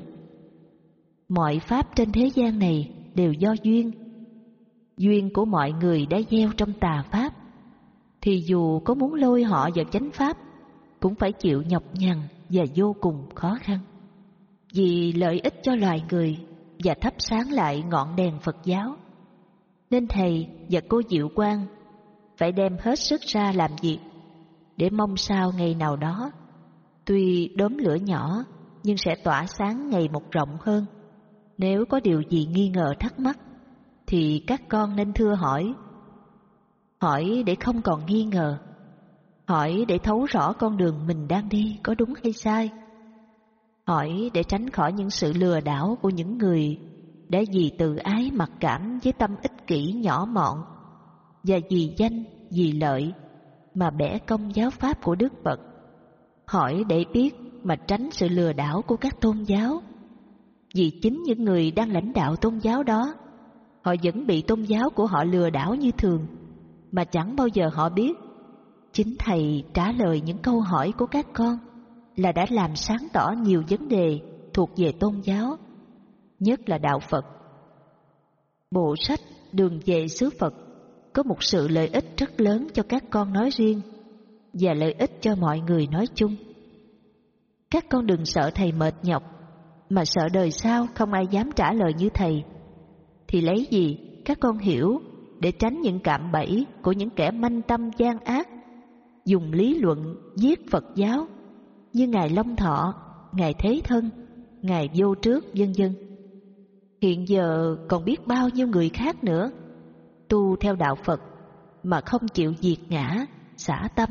Mọi pháp trên thế gian này đều do duyên. Duyên của mọi người đã gieo trong tà pháp, thì dù có muốn lôi họ vào chánh pháp cũng phải chịu nhọc nhằn và vô cùng khó khăn. Vì lợi ích cho loài người và thắp sáng lại ngọn đèn Phật giáo, nên thầy và cô Diệu Quang phải đem hết sức ra làm việc để mong sao ngày nào đó, tuy đốm lửa nhỏ nhưng sẽ tỏa sáng ngày một rộng hơn. Nếu có điều gì nghi ngờ thắc mắc thì các con nên thưa hỏi. Hỏi để không còn nghi ngờ, hỏi để thấu rõ con đường mình đang đi có đúng hay sai, hỏi để tránh khỏi những sự lừa đảo của những người đã vì tự ái mặc cảm với tâm ích kỷ nhỏ mọn, và vì danh, vì lợi mà bẻ cong giáo pháp của Đức Phật. Hỏi để biết mà tránh sự lừa đảo của các tôn giáo, vì chính những người đang lãnh đạo tôn giáo đó, họ vẫn bị tôn giáo của họ lừa đảo như thường, mà chẳng bao giờ họ biết. Chính thầy trả lời những câu hỏi của các con là đã làm sáng tỏ nhiều vấn đề thuộc về tôn giáo, nhất là đạo Phật. Bộ sách Đường về xứ Phật có một sự lợi ích rất lớn cho các con nói riêng và lợi ích cho mọi người nói chung. Các con đừng sợ thầy mệt nhọc, mà sợ đời sau không ai dám trả lời như thầy. Thì lấy gì các con hiểu để tránh những cạm bẫy của những kẻ manh tâm gian ác, dùng lý luận giết Phật giáo như Ngài Long Thọ, Ngài Thế Thân, Ngài Vô Trước, vân vân. Hiện giờ còn biết bao nhiêu người khác nữa tu theo đạo Phật mà không chịu diệt ngã, xả tâm.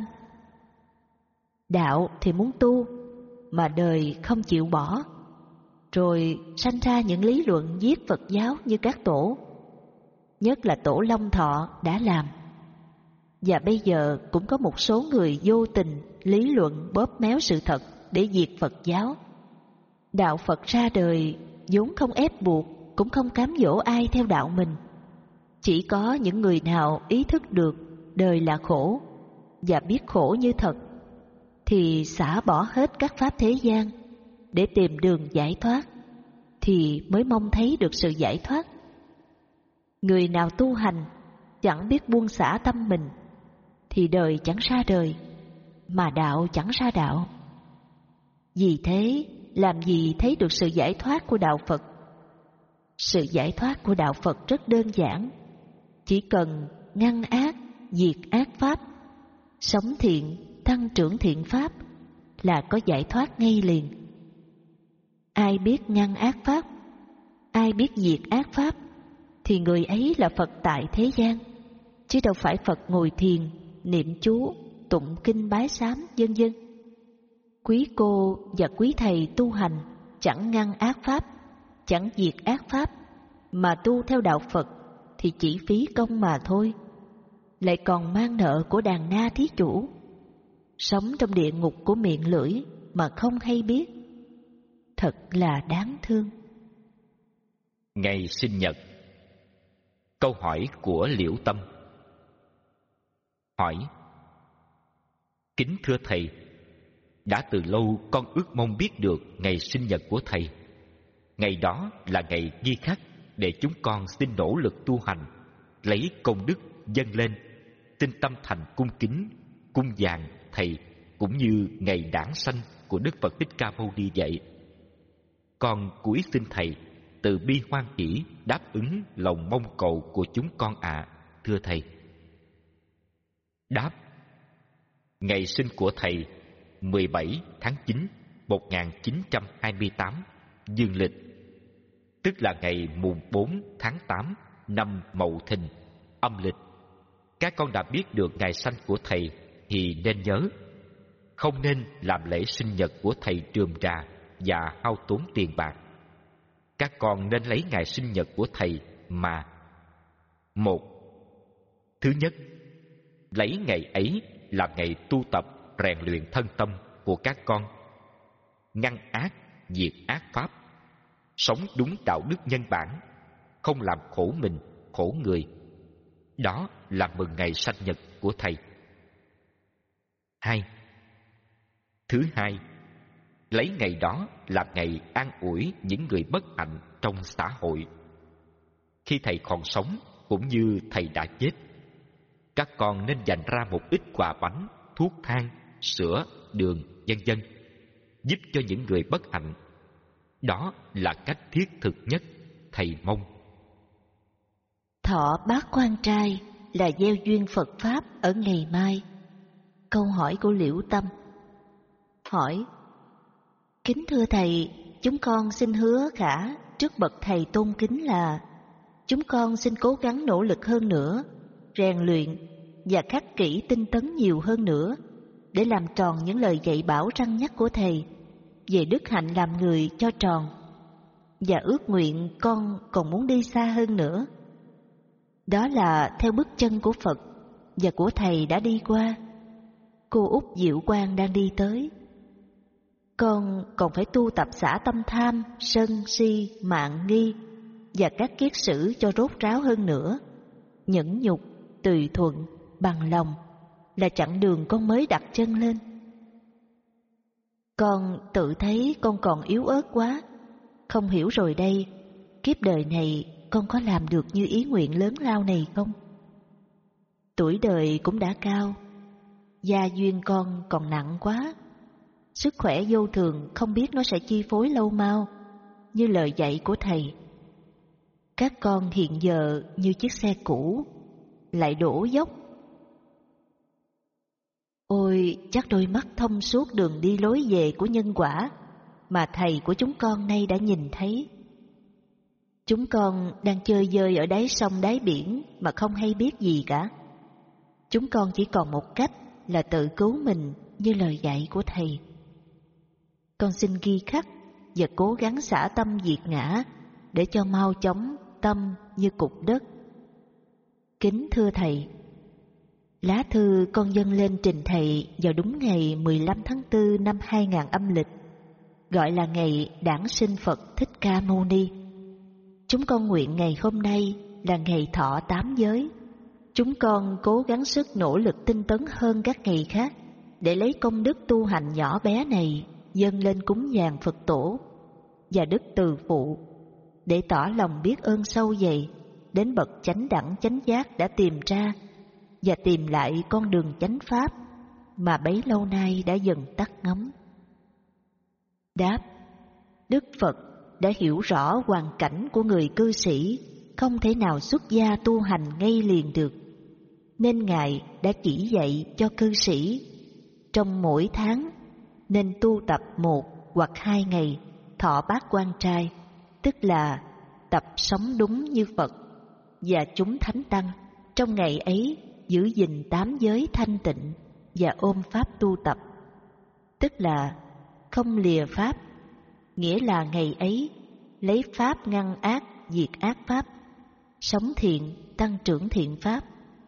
Đạo thì muốn tu mà đời không chịu bỏ, rồi sanh ra những lý luận giết Phật giáo như các tổ, nhất là tổ Long Thọ đã làm. Và bây giờ cũng có một số người vô tình lý luận bóp méo sự thật để diệt Phật giáo. Đạo Phật ra đời vốn không ép buộc, cũng không cám dỗ ai theo đạo mình. Chỉ có những người nào ý thức được đời là khổ và biết khổ như thật thì xả bỏ hết các pháp thế gian để tìm đường giải thoát, thì mới mong thấy được sự giải thoát. Người nào tu hành chẳng biết buông xả tâm mình thì đời chẳng ra đời, mà đạo chẳng ra đạo. Vì thế làm gì thấy được sự giải thoát của đạo Phật? Sự giải thoát của đạo Phật rất đơn giản, chỉ cần ngăn ác, diệt ác pháp, sống thiện, tăng trưởng thiện pháp là có giải thoát ngay liền. Ai biết ngăn ác pháp, ai biết diệt ác pháp thì người ấy là Phật tại thế gian, chứ đâu phải Phật ngồi thiền, niệm chú, tụng kinh bái sám, vân vân. Quý cô và quý thầy tu hành chẳng ngăn ác pháp, chẳng diệt ác pháp, mà tu theo đạo Phật thì chỉ phí công mà thôi, lại còn mang nợ của đàn na thí chủ, sống trong địa ngục của miệng lưỡi mà không hay biết. Thật là đáng thương. Ngày sinh nhật. Câu hỏi của Liễu Tâm. Hỏi: kính thưa thầy, đã từ lâu con ước mong biết được ngày sinh nhật của thầy. Ngày đó là ngày ghi khắc để chúng con xin nỗ lực tu hành, lấy công đức dâng lên, tin tâm thành cung kính, cung vàng thầy, cũng như ngày đản sanh của Đức Phật Thích Ca Mâu Ni vậy. Con cúi xin thầy từ bi hoan hỷ đáp ứng lòng mong cầu của chúng con ạ, à, thưa thầy. Đáp: ngày sinh của thầy mười bảy tháng chín một nghìn chín trăm hai mươi tám dương lịch, tức là ngày mùng bốn tháng tám năm Mậu Thìn âm lịch. Các con đã biết được ngày sanh của thầy thì nên nhớ, không nên làm lễ sinh nhật của thầy rườm rà và hao tốn tiền bạc. Các con nên lấy ngày sinh nhật của thầy mà: một, thứ nhất, lấy ngày ấy làm ngày tu tập rèn luyện thân tâm của các con, ngăn ác, diệt ác pháp, sống đúng đạo đức nhân bản, không làm khổ mình, khổ người. Đó là mừng ngày sanh nhật của thầy. Hai, thứ hai, lấy ngày đó làm ngày an ủi những người bất hạnh trong xã hội. Khi thầy còn sống cũng như thầy đã chết, các con nên dành ra một ít quà bánh, thuốc thang, sữa, đường, vân vân, giúp cho những người bất hạnh. Đó là cách thiết thực nhất, thầy mong. Thọ bát quan trai là gieo duyên Phật Pháp ở ngày mai. Câu hỏi của Liễu Tâm. Hỏi: kính thưa thầy, chúng con xin hứa khả trước bậc thầy tôn kính là chúng con xin cố gắng nỗ lực hơn nữa, rèn luyện và khắc kỷ tinh tấn nhiều hơn nữa để làm tròn những lời dạy bảo răn nhắc của thầy về đức hạnh làm người cho tròn, và ước nguyện con còn muốn đi xa hơn nữa. Đó là theo bước chân của Phật và của thầy đã đi qua. Cô Út Diệu Quang đang đi tới. Con còn phải tu tập xả tâm tham, sân, si, mạn, nghi và các kiết sử cho rốt ráo hơn nữa. Nhẫn nhục, tùy thuận, bằng lòng là chặng đường con mới đặt chân lên. Con tự thấy con còn yếu ớt quá. Không hiểu rồi đây, kiếp đời này con có làm được như ý nguyện lớn lao này không? Tuổi đời cũng đã cao, gia duyên con còn nặng quá. Sức khỏe vô thường không biết nó sẽ chi phối lâu mau như lời dạy của thầy. Các con hiện giờ như chiếc xe cũ, lại đổ dốc. Ôi, chắc đôi mắt thông suốt đường đi lối về của nhân quả mà thầy của chúng con nay đã nhìn thấy. Chúng con đang chơi vơi ở đáy sông đáy biển mà không hay biết gì cả. Chúng con chỉ còn một cách là tự cứu mình như lời dạy của thầy. Con xin ghi khắc và cố gắng xả tâm diệt ngã để cho mau chóng tâm như cục đất. Kính thưa thầy, lá thư con dâng lên trình thầy vào đúng ngày mười lăm tháng tư năm hai nghìn âm lịch, gọi là ngày đản sinh Phật Thích Ca Mâu Ni. Chúng con nguyện ngày hôm nay là ngày thọ tám giới. Chúng con cố gắng sức nỗ lực tinh tấn hơn các ngày khác để lấy công đức tu hành nhỏ bé này dâng lên cúng dường Phật tổ và đức từ phụ, để tỏ lòng biết ơn sâu dày đến bậc chánh đẳng chánh giác đã tìm ra và tìm lại con đường chánh pháp mà bấy lâu nay đã dần tắt ngấm. Đáp: Đức Phật đã hiểu rõ hoàn cảnh của người cư sĩ không thể nào xuất gia tu hành ngay liền được, nên Ngài đã chỉ dạy cho cư sĩ trong mỗi tháng nên tu tập một hoặc hai ngày thọ bát quan trai, tức là tập sống đúng như Phật và chúng thánh tăng. Trong ngày ấy giữ gìn tám giới thanh tịnh và ôm pháp tu tập, tức là không lìa pháp, nghĩa là ngày ấy lấy pháp ngăn ác diệt ác pháp, sống thiện tăng trưởng thiện pháp.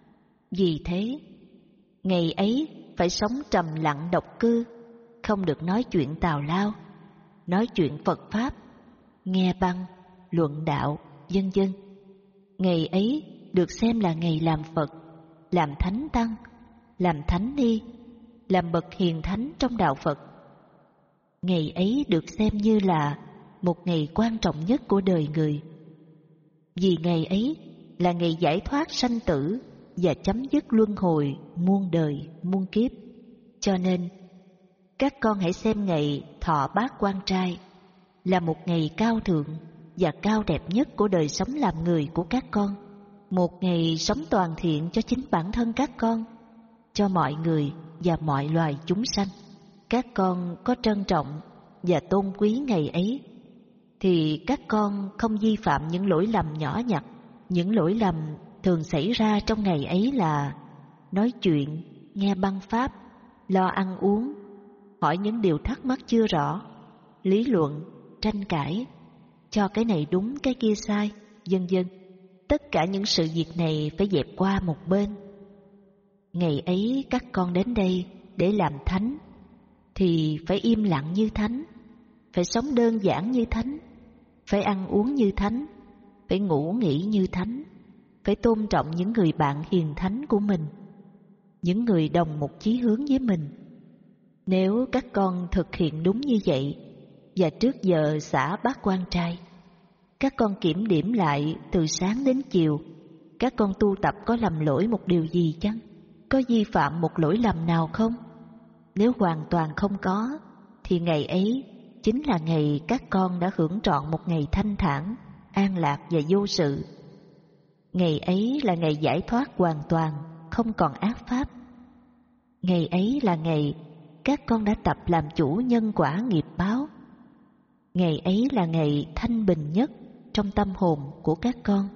Vì thế ngày ấy phải sống trầm lặng độc cư, không được nói chuyện tào lao, nói chuyện Phật pháp, nghe băng, luận đạo, vân vân. Ngày ấy được xem là ngày làm Phật, làm thánh tăng, làm thánh ni, làm bậc hiền thánh trong đạo Phật. Ngày ấy được xem như là một ngày quan trọng nhất của đời người, vì ngày ấy là ngày giải thoát sanh tử và chấm dứt luân hồi muôn đời muôn kiếp. Cho nên các con hãy xem ngày thọ bát quan trai là một ngày cao thượng và cao đẹp nhất của đời sống làm người của các con, một ngày sống toàn thiện cho chính bản thân các con, cho mọi người và mọi loài chúng sanh. Các con có trân trọng và tôn quý ngày ấy thì các con không vi phạm những lỗi lầm nhỏ nhặt. Những lỗi lầm thường xảy ra trong ngày ấy là nói chuyện, nghe băng pháp, lo ăn uống, hỏi những điều thắc mắc chưa rõ, lý luận, tranh cãi, cho cái này đúng cái kia sai, vân vân. Tất cả những sự việc này phải dẹp qua một bên. Ngày ấy các con đến đây để làm thánh thì phải im lặng như thánh, phải sống đơn giản như thánh, phải ăn uống như thánh, phải ngủ nghỉ như thánh, phải tôn trọng những người bạn hiền thánh của mình, những người đồng một chí hướng với mình. Nếu các con thực hiện đúng như vậy và trước giờ xả bát quan trai, các con kiểm điểm lại từ sáng đến chiều, các con tu tập có lầm lỗi một điều gì chăng? Có vi phạm một lỗi lầm nào không? Nếu hoàn toàn không có thì ngày ấy chính là ngày các con đã hưởng trọn một ngày thanh thản, an lạc và vô sự. Ngày ấy là ngày giải thoát hoàn toàn, không còn ác pháp. Ngày ấy là ngày các con đã tập làm chủ nhân quả nghiệp báo. Ngày ấy là ngày thanh bình nhất trong tâm hồn của các con.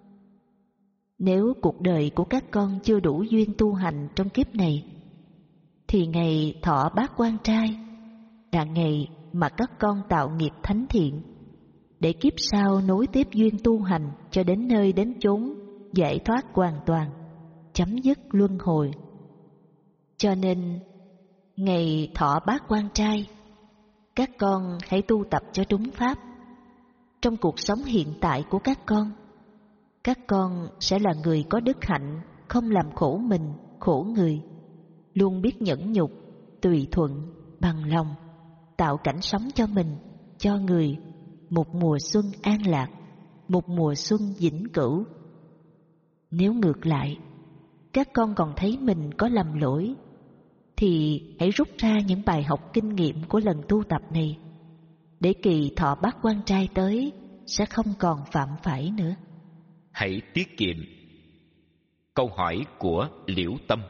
Nếu cuộc đời của các con chưa đủ duyên tu hành trong kiếp này, thì ngày thọ bát quan trai là ngày mà các con tạo nghiệp thánh thiện, để kiếp sau nối tiếp duyên tu hành cho đến nơi đến chốn giải thoát hoàn toàn, chấm dứt luân hồi. Cho nên ngày thọ bát quan trai, các con hãy tu tập cho đúng pháp. Trong cuộc sống hiện tại của các con, các con sẽ là người có đức hạnh, không làm khổ mình, khổ người, luôn biết nhẫn nhục, tùy thuận, bằng lòng, tạo cảnh sống cho mình, cho người, một mùa xuân an lạc, một mùa xuân vĩnh cửu. Nếu ngược lại, các con còn thấy mình có lầm lỗi, thì hãy rút ra những bài học kinh nghiệm của lần tu tập này, để kỳ thọ bát quan trai tới sẽ không còn phạm phải nữa. Hãy tiết kiệm. Câu hỏi của Liễu Tâm.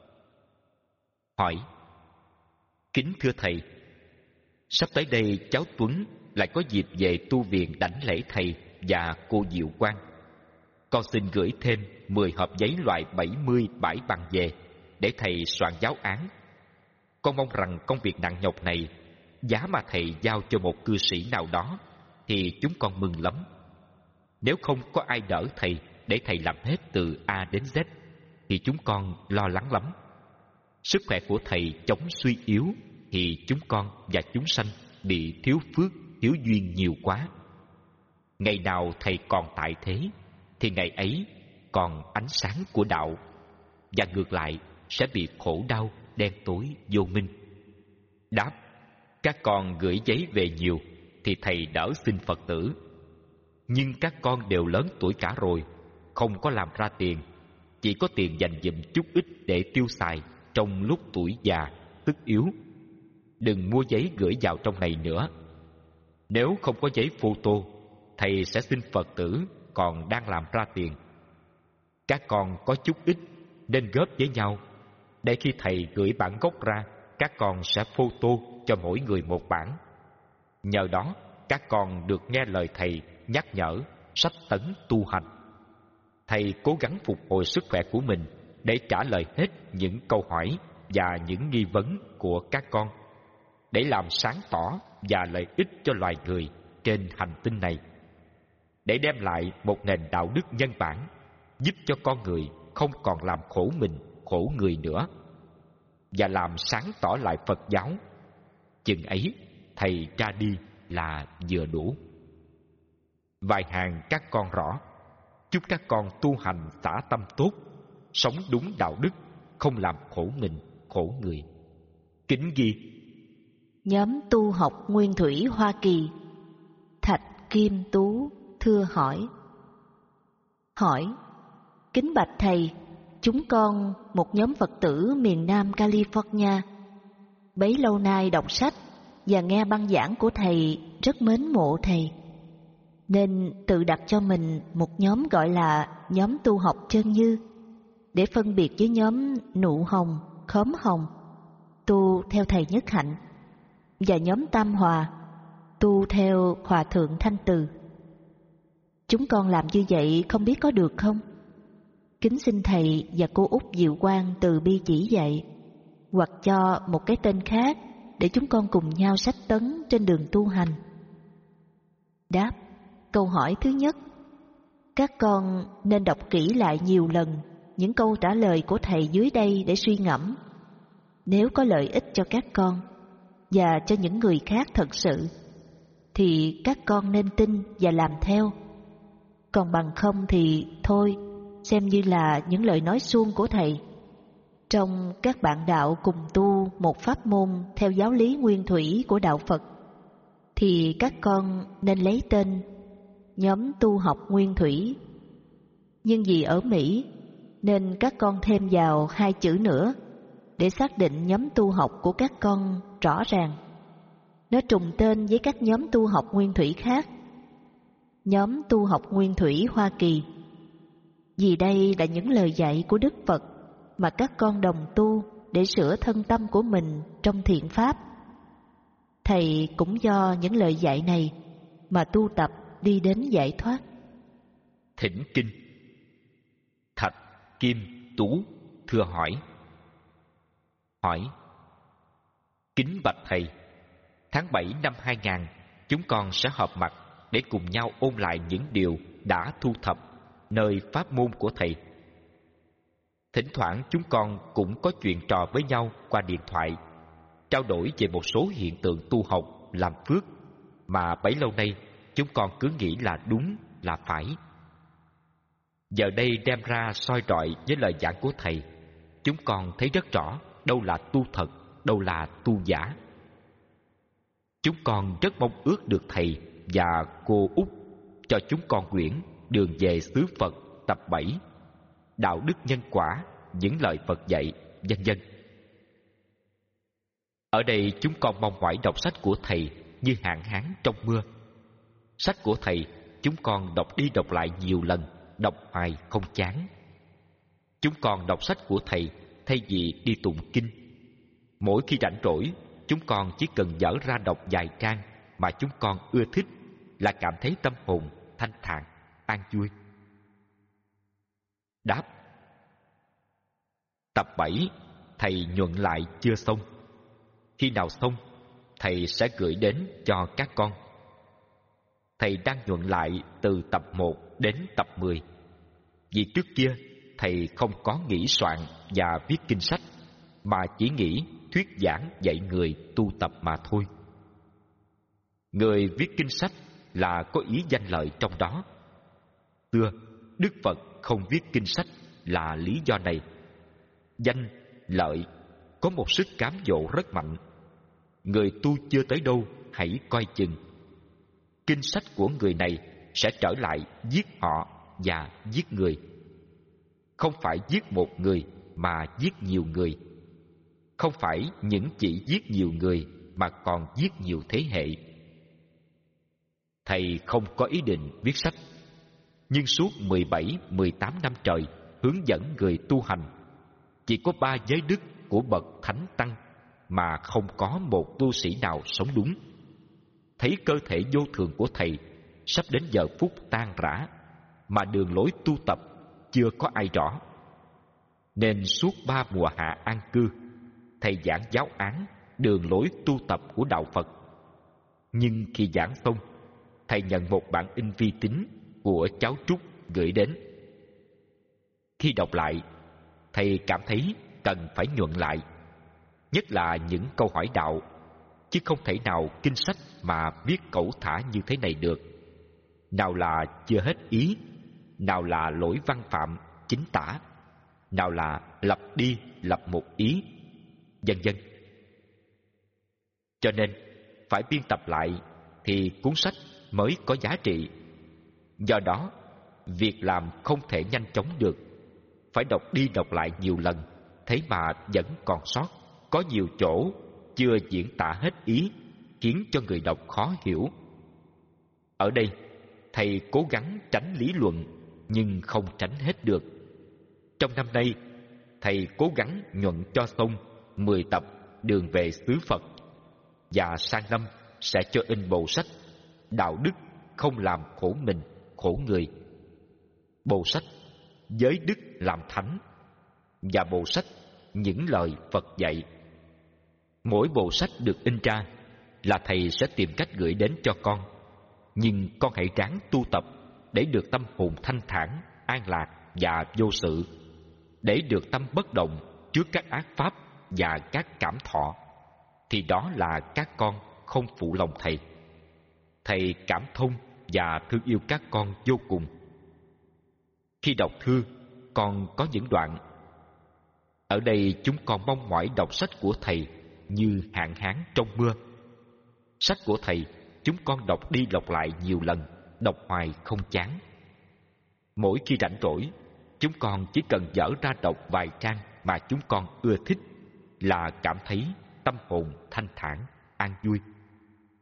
Hỏi: Kính thưa thầy, sắp tới đây cháu Tuấn lại có dịp về tu viện đảnh lễ thầy và cô Diệu Quang. Con xin gửi thêm mười hộp giấy loại bảy mươi bãi bằng về để thầy soạn giáo án. Con mong rằng công việc nặng nhọc này, giá mà thầy giao cho một cư sĩ nào đó thì chúng con mừng lắm. Nếu không có ai đỡ thầy để thầy làm hết từ A đến Z thì chúng con lo lắng lắm. Sức khỏe của thầy chống suy yếu thì chúng con và chúng sanh bị thiếu phước, thiếu duyên nhiều quá. Ngày nào thầy còn tại thế thì ngày ấy còn ánh sáng của đạo, và ngược lại sẽ bị khổ đau đen tối vô minh. Đáp: Các con gửi giấy về nhiều thì thầy đỡ xin Phật tử, nhưng các con đều lớn tuổi cả rồi, không có làm ra tiền, chỉ có tiền dành dụm chút ít để tiêu xài trong lúc tuổi già tức yếu. Đừng mua giấy gửi vào trong này nữa. Nếu không có giấy photo, thầy sẽ xin Phật tử còn đang làm ra tiền. Các con có chút ít nên góp với nhau, để khi thầy gửi bản gốc ra, các con sẽ photo cho mỗi người một bản. Nhờ đó các con được nghe lời thầy nhắc nhở, sách tấn tu hành. Thầy cố gắng phục hồi sức khỏe của mình để trả lời hết những câu hỏi và những nghi vấn của các con, để làm sáng tỏ và lợi ích cho loài người trên hành tinh này, để đem lại một nền đạo đức nhân bản, giúp cho con người không còn làm khổ mình, khổ người nữa, và làm sáng tỏ lại Phật giáo. Chừng ấy thầy ra đi là vừa đủ. Vài hàng các con rõ: chúc các con tu hành xả tâm tốt, sống đúng đạo đức, không làm khổ mình, khổ người. Kính ghi: Nhóm tu học Nguyên Thủy Hoa Kỳ. Thạch Kim Tú thưa hỏi. Hỏi: Kính bạch thầy, chúng con một nhóm Phật tử miền Nam California, bấy lâu nay đọc sách và nghe băng giảng của thầy rất mến mộ thầy, nên tự đặt cho mình một nhóm gọi là nhóm tu học Chân Như, để phân biệt với nhóm Nụ Hồng, Khóm Hồng, tu theo thầy Nhất Hạnh, và nhóm Tam Hòa, tu theo Hòa Thượng Thanh Từ. Chúng con làm như vậy không biết có được không? Kính xin thầy và cô Út Diệu Quang từ bi chỉ dạy, hoặc cho một cái tên khác để chúng con cùng nhau sách tấn trên đường tu hành. Đáp: Câu hỏi thứ nhất, các con nên đọc kỹ lại nhiều lần những câu trả lời của thầy dưới đây để suy ngẫm. Nếu có lợi ích cho các con và cho những người khác thật sự, thì các con nên tin và làm theo. Còn bằng không thì thôi, xem như là những lời nói suông của thầy. Trong các bạn đạo cùng tu một pháp môn theo giáo lý nguyên thủy của đạo Phật, thì các con nên lấy tên nhóm tu học Nguyên Thủy. Nhưng vì ở Mỹ nên các con thêm vào hai chữ nữa để xác định nhóm tu học của các con rõ ràng. Nó trùng tên với các nhóm tu học nguyên thủy khác. Nhóm tu học nguyên thủy Hoa Kỳ. Vì đây là những lời dạy của Đức Phật mà các con đồng tu để sửa thân tâm của mình trong thiện pháp. Thầy cũng do những lời dạy này mà tu tập đi đến giải thoát. Thỉnh kinh. Thạch Kim Tú thưa hỏi. Hỏi: Kính bạch thầy, tháng bảy năm hai nghìn, chúng con sẽ họp mặt để cùng nhau ôn lại những điều đã thu thập nơi pháp môn của thầy. Thỉnh thoảng chúng con cũng có chuyện trò với nhau qua điện thoại, trao đổi về một số hiện tượng tu học làm phước mà bấy lâu nay chúng con cứ nghĩ là đúng, là phải. Giờ đây đem ra soi rọi với lời giảng của thầy, chúng con thấy rất rõ đâu là tu thật, đâu là tu giả. Chúng con rất mong ước được thầy và cô Út cho chúng con quyển Đường về xứ Phật tập bảy, đạo đức nhân quả, những lời Phật dạy, vân vân. Ở đây chúng con mong mỏi đọc sách của thầy như hạn hán trong mưa. Sách của thầy chúng con đọc đi đọc lại nhiều lần, đọc hoài không chán. Chúng con đọc sách của thầy thay vì đi tụng kinh. Mỗi khi rảnh rỗi, chúng con chỉ cần dở ra đọc vài trang mà chúng con ưa thích là cảm thấy tâm hồn thanh thản, an vui. Đáp: Tập bảy thầy nhuận lại chưa xong. Khi nào xong, thầy sẽ gửi đến cho các con. Thầy đang nhuận lại từ tập một đến tập mười. Vì trước kia thầy không có nghĩ soạn và viết kinh sách, mà chỉ nghĩ thuyết giảng dạy người tu tập mà thôi. Người viết kinh sách là có ý danh lợi trong đó. Xưa Đức Phật không viết kinh sách là lý do này. Danh, lợi có một sức cám dỗ rất mạnh. Người tu chưa tới đâu hãy coi chừng. Kinh sách của người này sẽ trở lại giết họ và giết người. Không phải giết một người mà giết nhiều người. Không phải những chỉ giết nhiều người mà còn giết nhiều thế hệ. Thầy không có ý định viết sách, nhưng suốt mười bảy, mười tám năm trời hướng dẫn người tu hành, chỉ có ba giới đức của bậc thánh tăng mà không có một tu sĩ nào sống đúng. Thấy cơ thể vô thường của thầy sắp đến giờ phút tan rã, mà đường lối tu tập chưa có ai rõ, nên suốt ba mùa hạ an cư, thầy giảng giáo án đường lối tu tập của đạo Phật. Nhưng khi giảng xong, thầy nhận một bản in vi tính của cháu Trúc gửi đến. Khi đọc lại, thầy cảm thấy cần phải nhuận lại, nhất là những câu hỏi đạo, chứ không thể nào kinh sách mà viết cẩu thả như thế này được. Nào là chưa hết ý, nào là lỗi văn phạm chính tả, nào là lập đi lập một ý, vân vân. Cho nên phải biên tập lại thì cuốn sách mới có giá trị. Do đó, việc làm không thể nhanh chóng được, phải đọc đi đọc lại nhiều lần, thế mà vẫn còn sót, có nhiều chỗ chưa diễn tả hết ý, khiến cho người đọc khó hiểu. Ở đây, thầy cố gắng tránh lý luận, nhưng không tránh hết được. Trong năm nay, thầy cố gắng nhuận cho xong mười tập Đường về xứ Phật, và sang năm sẽ cho in bộ sách Đạo đức không làm khổ mình, khổ người, bộ sách Giới đức làm thánh, và bộ sách Những lời Phật dạy. Mỗi bộ sách được in ra là thầy sẽ tìm cách gửi đến cho con. Nhưng con hãy ráng tu tập để được tâm hồn thanh thản, an lạc và vô sự, để được tâm bất động trước các ác pháp và các cảm thọ, thì đó là các con không phụ lòng thầy. Thầy cảm thông và thương yêu các con vô cùng. Khi đọc thư, con có những đoạn: Ở đây chúng con mong mỏi đọc sách của thầy như hạn hán trong mưa. Sách của thầy chúng con đọc đi đọc lại nhiều lần, đọc hoài không chán. Mỗi khi rảnh rỗi, chúng con chỉ cần dở ra đọc vài trang mà chúng con ưa thích là cảm thấy tâm hồn thanh thản, an vui.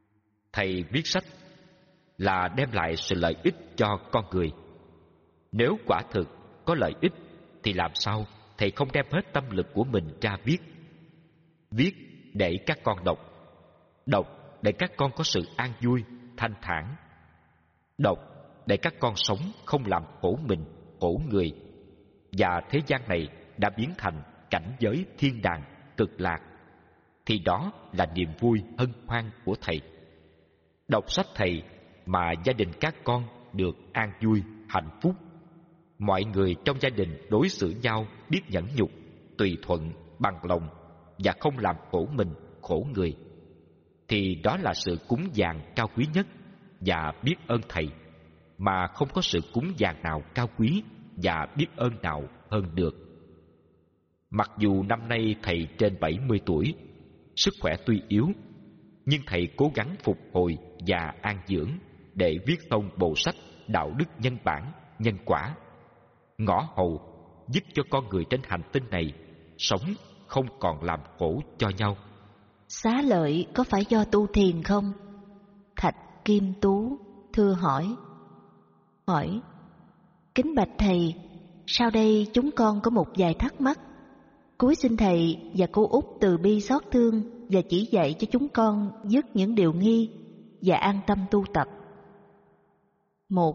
Thầy viết sách là đem lại sự lợi ích cho con người. Nếu quả thực có lợi ích thì làm sao thầy không đem hết tâm lực của mình ra viết? Viết để các con đọc, đọc để các con có sự an vui, thanh thản, đọc để các con sống không làm khổ mình, khổ người. Và thế gian này đã biến thành cảnh giới thiên đàng cực lạc, thì đó là niềm vui hân hoan của thầy. Đọc sách thầy mà gia đình các con được an vui, hạnh phúc, mọi người trong gia đình đối xử nhau biết nhẫn nhục, tùy thuận, bằng lòng và không làm khổ mình, khổ người, thì đó là sự cúng dường cao quý nhất và biết ơn thầy, mà không có sự cúng dường nào cao quý và biết ơn nào hơn được. Mặc dù năm nay thầy trên bảy mươi tuổi, sức khỏe tuy yếu, nhưng thầy cố gắng phục hồi và an dưỡng để viết xong bộ sách Đạo đức nhân bản, nhân quả, ngõ hầu giúp cho con người trên hành tinh này sống không còn làm khổ cho nhau. Xá lợi có phải do tu thiền không? Thạch Kim Tú thưa hỏi. Hỏi: Kính bạch thầy, sau đây chúng con có một vài thắc mắc. Cúi xin thầy và cô Út từ bi xót thương và chỉ dạy cho chúng con dứt những điều nghi và an tâm tu tập. Một,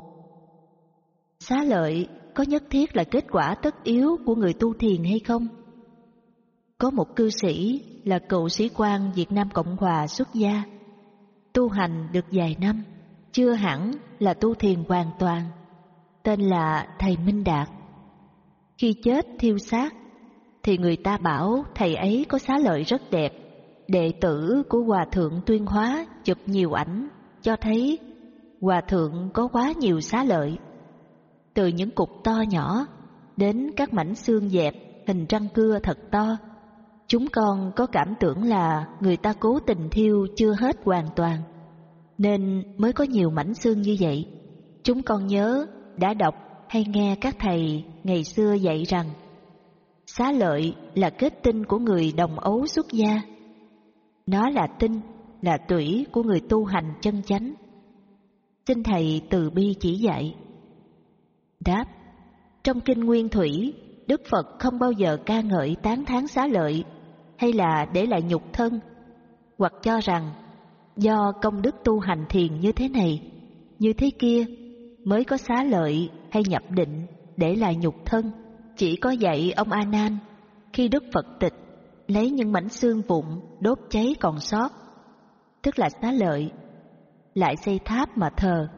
xá lợi có nhất thiết là kết quả tất yếu của người tu thiền hay không? Có một cư sĩ là cựu sĩ quan Việt Nam Cộng Hòa xuất gia, tu hành được vài năm, chưa hẳn là tu thiền hoàn toàn, tên là thầy Minh Đạt. Khi chết thiêu xác thì người ta bảo thầy ấy có xá lợi rất đẹp. Đệ tử của Hòa Thượng Tuyên Hóa chụp nhiều ảnh cho thấy Hòa Thượng có quá nhiều xá lợi, từ những cục to nhỏ đến các mảnh xương dẹp hình răng cưa thật to. Chúng con có cảm tưởng là người ta cố tình thiêu chưa hết hoàn toàn, nên mới có nhiều mảnh xương như vậy. Chúng con nhớ đã đọc hay nghe các thầy ngày xưa dạy rằng xá lợi là kết tinh của người đồng ấu xuất gia. Nó là tinh, là tủy của người tu hành chân chánh. Xin thầy từ bi chỉ dạy. Đáp: trong kinh Nguyên Thủy, Đức Phật không bao giờ ca ngợi tán thán xá lợi hay là để lại nhục thân, hoặc cho rằng do công đức tu hành thiền như thế này, như thế kia mới có xá lợi hay nhập định để lại nhục thân. Chỉ có dạy ông A Nan khi Đức Phật tịch lấy những mảnh xương vụn đốt cháy còn sót, tức là xá lợi, lại xây tháp mà thờ.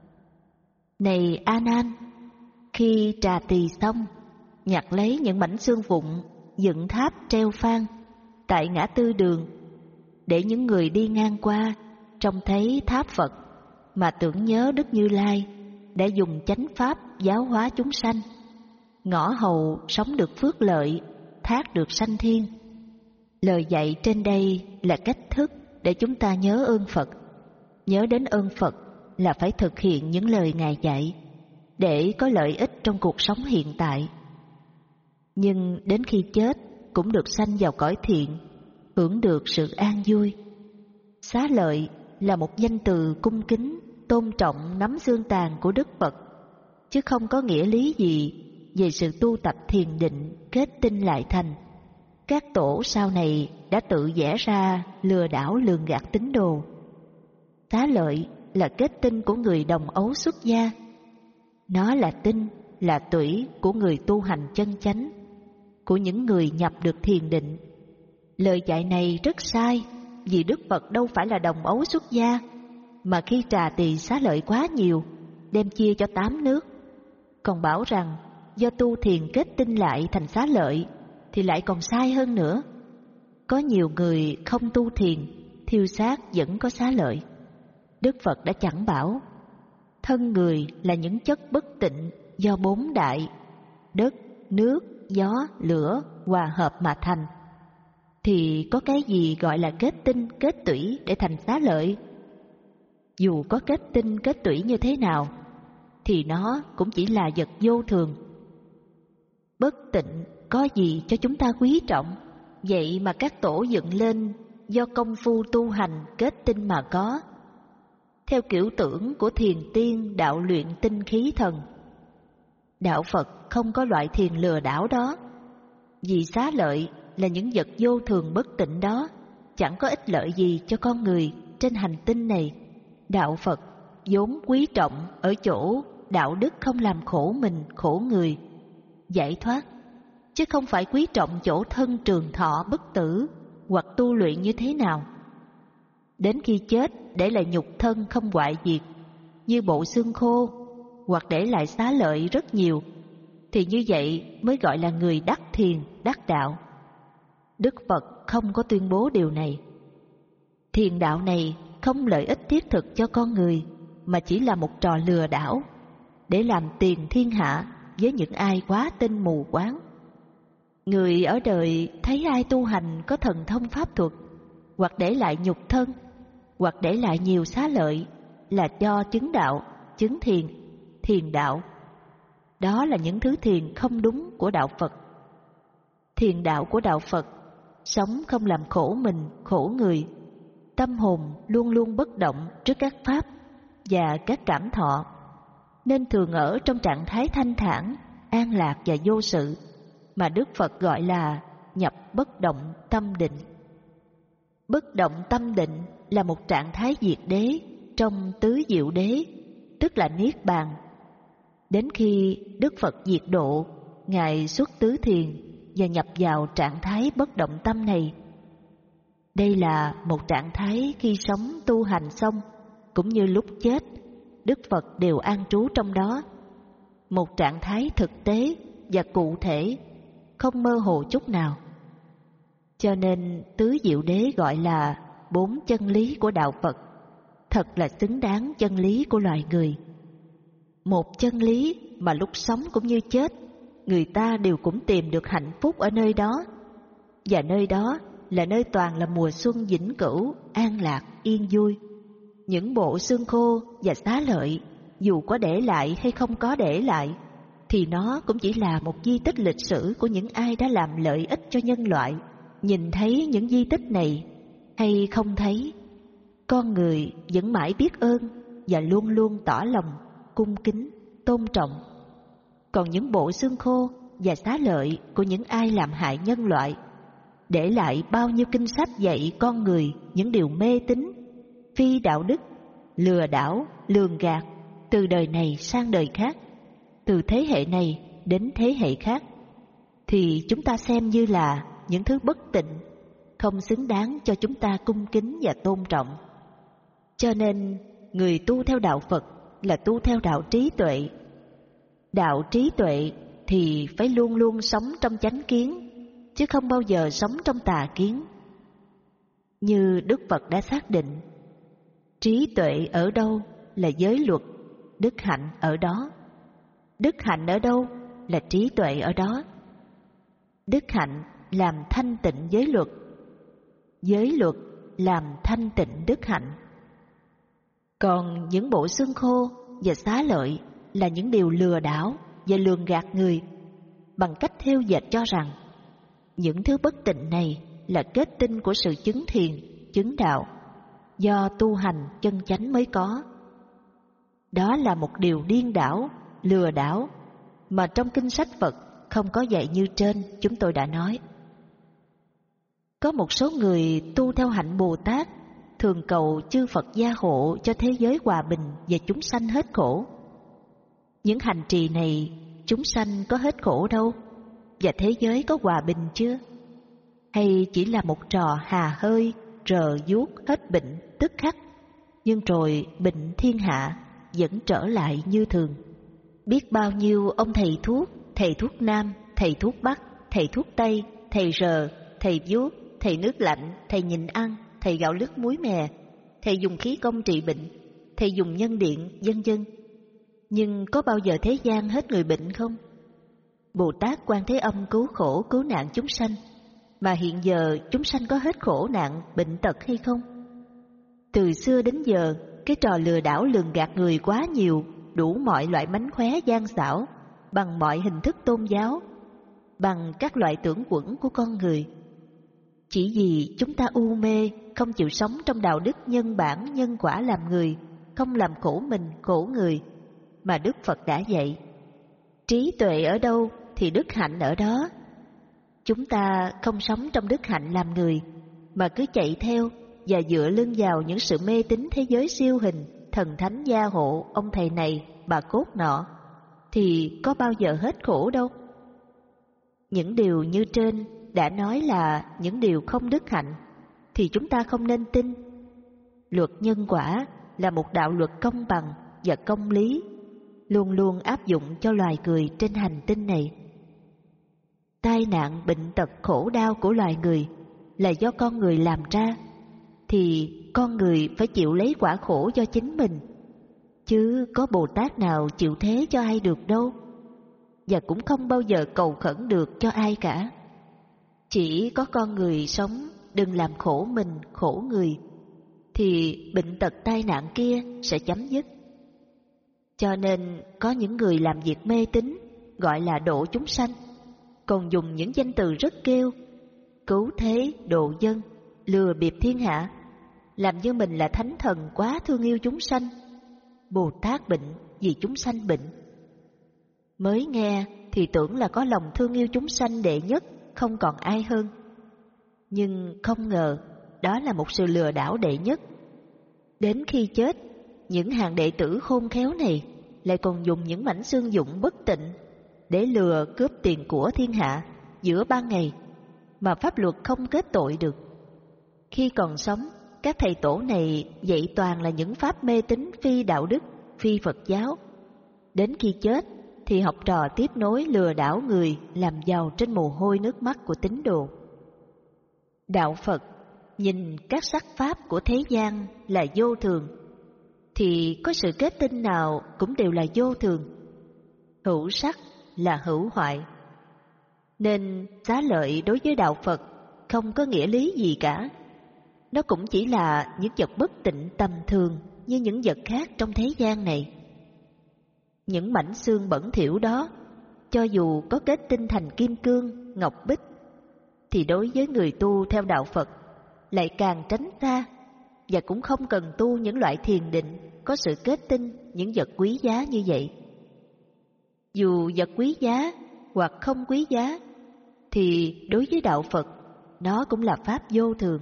Này A Nan, khi trà tỳ xong, nhặt lấy những mảnh xương vụn dựng tháp treo phan tại ngã tư đường, để những người đi ngang qua trông thấy tháp Phật mà tưởng nhớ Đức Như Lai đã dùng chánh pháp giáo hóa chúng sanh. Ngõ hầu sống được phước lợi, thác được sanh thiên. Lời dạy trên đây là cách thức để chúng ta nhớ ơn Phật. Nhớ đến ơn Phật là phải thực hiện những lời Ngài dạy để có lợi ích trong cuộc sống hiện tại. Nhưng đến khi chết cũng được sanh vào cõi thiện, hưởng được sự an vui. Xá lợi là một danh từ cung kính, tôn trọng nắm xương tàn của Đức Phật, chứ không có nghĩa lý gì về sự tu tập thiền định kết tinh lại thành. Các tổ sau này đã tự vẽ ra lừa đảo lường gạt tín đồ. Xá lợi là kết tinh của người đồng ấu xuất gia. Nó là tinh, là tủy của người tu hành chân chánh, của những người nhập được thiền định. Lời dạy này rất sai, vì Đức Phật đâu phải là đồng ấu xuất gia, mà khi trà tỳ xá lợi quá nhiều, đem chia cho tám nước. Còn bảo rằng do tu thiền kết tinh lại thành xá lợi thì lại còn sai hơn nữa. Có nhiều người không tu thiền, thiêu xác vẫn có xá lợi. Đức Phật đã chẳng bảo thân người là những chất bất tịnh do bốn đại đất, nước, gió, lửa hòa hợp mà thành, thì có cái gì gọi là kết tinh, kết tủy để thành xá lợi? Dù có kết tinh, kết tủy như thế nào thì nó cũng chỉ là vật vô thường. Bất tịnh có gì cho chúng ta quý trọng? Vậy mà các tổ dựng lên do công phu tu hành kết tinh mà có. theo kiểu tưởng của thiền tiên đạo luyện tinh khí thần. Đạo Phật không có loại thiền lừa đảo đó, vì xá lợi là những vật vô thường bất tịnh đó, chẳng có ích lợi gì cho con người trên hành tinh này. Đạo Phật vốn quý trọng ở chỗ đạo đức không làm khổ mình khổ người, giải thoát, chứ không phải quý trọng chỗ thân trường thọ bất tử hoặc tu luyện như thế nào. Đến khi chết để lại nhục thân không hoại diệt như bộ xương khô, hoặc để lại xá lợi rất nhiều, thì như vậy mới gọi là người đắc thiền, đắc đạo. Đức Phật không có tuyên bố điều này. Thiền đạo này không lợi ích thiết thực cho con người, mà chỉ là một trò lừa đảo để làm tiền thiên hạ với những ai quá tin mù quáng. Người ở đời thấy ai tu hành có thần thông pháp thuật, hoặc để lại nhục thân, hoặc để lại nhiều xá lợi, là cho chứng đạo, chứng thiền, thiền đạo. Đó là những thứ thiền không đúng của đạo Phật. Thiền đạo của đạo Phật sống không làm khổ mình, khổ người. Tâm hồn luôn luôn bất động trước các pháp và các cảm thọ, nên thường ở trong trạng thái thanh thản, an lạc và vô sự, mà Đức Phật gọi là nhập bất động tâm định. Bất động tâm định là một trạng thái diệt đế trong tứ diệu đế, tức là Niết Bàn. Đến khi Đức Phật diệt độ, Ngài xuất tứ thiền và nhập vào trạng thái bất động tâm này. Đây là một trạng thái khi sống tu hành xong, cũng như lúc chết, Đức Phật đều an trú trong đó. Một trạng thái thực tế và cụ thể, không mơ hồ chút nào. Cho nên tứ diệu đế gọi là bốn chân lý của đạo Phật, thật là xứng đáng chân lý của loài người. Một chân lý mà lúc sống cũng như chết, người ta đều cũng tìm được hạnh phúc ở nơi đó. Và nơi đó là nơi toàn là mùa xuân vĩnh cửu, an lạc, yên vui. Những bộ xương khô và xá lợi, dù có để lại hay không có để lại, thì nó cũng chỉ là một di tích lịch sử của những ai đã làm lợi ích cho nhân loại. Nhìn thấy những di tích này hay không thấy, con người vẫn mãi biết ơn và luôn luôn tỏ lòng cung kính, tôn trọng. Còn những bộ xương khô và xá lợi của những ai làm hại nhân loại, để lại bao nhiêu kinh sách dạy con người những điều mê tín, phi đạo đức, lừa đảo, lường gạt, từ đời này sang đời khác, từ thế hệ này đến thế hệ khác, thì chúng ta xem như là những thứ bất tịnh, không xứng đáng cho chúng ta cung kính và tôn trọng. Cho nên người tu theo đạo Phật là tu theo đạo trí tuệ. Đạo trí tuệ thì phải luôn luôn sống trong chánh kiến, chứ không bao giờ sống trong tà kiến. Như Đức Phật đã xác định, trí tuệ ở đâu là giới luật, đức hạnh ở đó. Đức hạnh ở đâu là trí tuệ ở đó. Đức hạnh làm thanh tịnh giới luật, giới luật làm thanh tịnh đức hạnh. Còn những bộ xương khô và xá lợi là những điều lừa đảo và lường gạt người, bằng cách thêu dệt cho rằng những thứ bất tịnh này là kết tinh của sự chứng thiền, chứng đạo, do tu hành chân chánh mới có. Đó là một điều điên đảo, lừa đảo, mà trong kinh sách Phật không có dạy như trên chúng tôi đã nói. Có một số người tu theo hạnh Bồ Tát thường cầu chư Phật gia hộ cho thế giới hòa bình và chúng sanh hết khổ. Những hành trì này chúng sanh có hết khổ đâu, và thế giới có hòa bình chưa? Hay chỉ là một trò hà hơi rờ vuốt hết bệnh tức khắc, nhưng rồi bệnh thiên hạ vẫn trở lại như thường. Biết bao nhiêu ông thầy thuốc, thầy thuốc Nam, thầy thuốc Bắc, thầy thuốc Tây, thầy rờ, thầy vuốt, thầy nước lạnh, thầy nhịn ăn, thầy gạo lứt muối mè, thầy dùng khí công trị bệnh, thầy dùng nhân điện, vân vân. Nhưng có bao giờ thế gian hết người bệnh không? Bồ Tát Quan Thế Âm cứu khổ cứu nạn chúng sanh, mà hiện giờ chúng sanh có hết khổ nạn, bệnh tật hay không? Từ xưa đến giờ, cái trò lừa đảo lường gạt người quá nhiều, đủ mọi loại mánh khóe gian xảo, bằng mọi hình thức tôn giáo, bằng các loại tưởng quẩn của con người. Chỉ vì chúng ta u mê, không chịu sống trong đạo đức nhân bản nhân quả làm người, không làm khổ mình, khổ người, mà Đức Phật đã dạy. Trí tuệ ở đâu thì đức hạnh ở đó. Chúng ta không sống trong đức hạnh làm người, mà cứ chạy theo và dựa lưng vào những sự mê tín thế giới siêu hình, thần thánh gia hộ, ông thầy này, bà cốt nọ, thì có bao giờ hết khổ đâu. Những điều như trên đã nói là những điều không đức hạnh, thì chúng ta không nên tin. Luật nhân quả là một đạo luật công bằng và công lý, luôn luôn áp dụng cho loài người trên hành tinh này. Tai nạn, bệnh tật, khổ đau của loài người là do con người làm ra, thì con người phải chịu lấy quả khổ do chính mình, chứ có Bồ Tát nào chịu thế cho ai được đâu, và cũng không bao giờ cầu khẩn được cho ai cả. Chỉ có con người sống đừng làm khổ mình, khổ người, thì bệnh tật tai nạn kia sẽ chấm dứt. Cho nên có những người làm việc mê tín gọi là độ chúng sanh, còn dùng những danh từ rất kêu cứu thế, độ dân, lừa bịp thiên hạ, làm như mình là thánh thần quá thương yêu chúng sanh. Bồ Tát bệnh vì chúng sanh bệnh. Mới nghe thì tưởng là có lòng thương yêu chúng sanh đệ nhất, không còn ai hơn. Nhưng không ngờ đó là một sự lừa đảo đệ nhất. Đến khi chết, những hàng đệ tử khôn khéo này lại còn dùng những mảnh xương dụng bất tịnh để lừa cướp tiền của thiên hạ giữa ban ngày, mà pháp luật không kết tội được. Khi còn sống, các thầy tổ này dạy toàn là những pháp mê tín phi đạo đức, phi Phật giáo. Đến khi chết thì học trò tiếp nối lừa đảo người làm giàu trên mồ hôi nước mắt của tín đồ. Đạo Phật nhìn các sắc pháp của thế gian là vô thường, thì có sự kết tinh nào cũng đều là vô thường. Hữu sắc là hữu hoại. Nên xá lợi đối với đạo Phật không có nghĩa lý gì cả. Nó cũng chỉ là những vật bất tịnh tầm thường như những vật khác trong thế gian này. Những mảnh xương bẩn thỉu đó, cho dù có kết tinh thành kim cương, ngọc bích, thì đối với người tu theo đạo Phật lại càng tránh xa, và cũng không cần tu những loại thiền định có sự kết tinh những vật quý giá như vậy. Dù vật quý giá hoặc không quý giá, thì đối với đạo Phật nó cũng là pháp vô thường.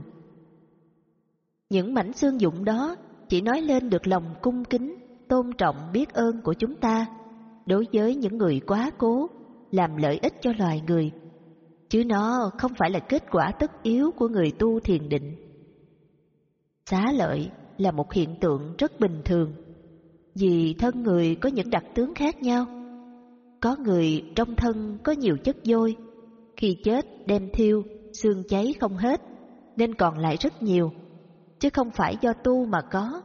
Những mảnh xương dụng đó chỉ nói lên được lòng cung kính, tôn trọng, biết ơn của chúng ta đối với những người quá cố làm lợi ích cho loài người, chứ nó không phải là kết quả tất yếu của người tu thiền định. Xá lợi là một hiện tượng rất bình thường, vì thân người có những đặc tướng khác nhau. Có người trong thân có nhiều chất vôi, khi chết đem thiêu, xương cháy không hết, nên còn lại rất nhiều, chứ không phải do tu mà có.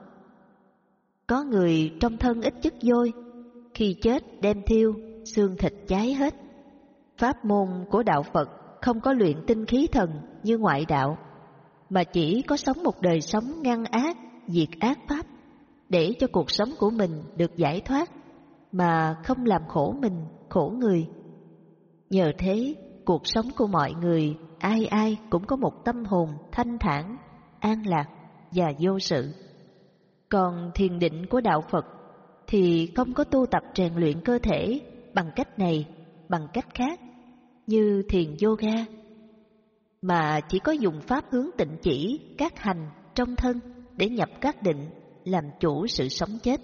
Có người trong thân ít chất vôi, khi chết đem thiêu, xương thịt cháy hết. Pháp môn của đạo Phật không có luyện tinh khí thần như ngoại đạo, mà chỉ có sống một đời sống ngăn ác, diệt ác pháp, để cho cuộc sống của mình được giải thoát, mà không làm khổ mình, khổ người. Nhờ thế, cuộc sống của mọi người ai ai cũng có một tâm hồn thanh thản, an lạc và vô sự. Còn thiền định của đạo Phật thì không có tu tập rèn luyện cơ thể bằng cách này, bằng cách khác như thiền yoga, mà chỉ có dùng pháp hướng tịnh chỉ các hành trong thân để nhập các định, làm chủ sự sống chết.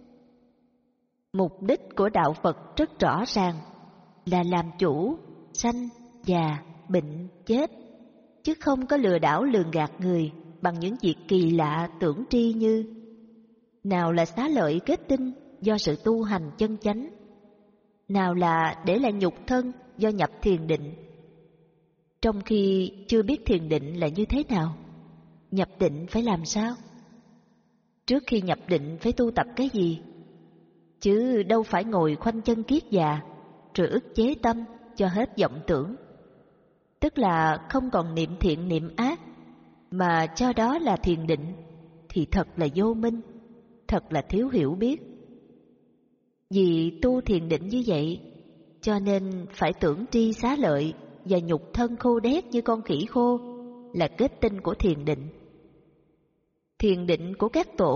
Mục đích của đạo Phật rất rõ ràng là làm chủ sanh, già, bệnh, chết, chứ không có lừa đảo lường gạt người bằng những việc kỳ lạ tưởng tri như nào là xá lợi kết tinh do sự tu hành chân chánh, nào là để lại nhục thân do nhập thiền định. Trong khi chưa biết thiền định là như thế nào, nhập định phải làm sao, trước khi nhập định phải tu tập cái gì, chứ đâu phải ngồi khoanh chân kiết già rồi ức chế tâm cho hết vọng tưởng, tức là không còn niệm thiện niệm ác, mà cho đó là thiền định, thì thật là vô minh, thật là thiếu hiểu biết. Vì tu thiền định như vậy, cho nên phải tưởng tri xá lợi và nhục thân khô đét như con khỉ khô là kết tinh của thiền định. Thiền định của các tổ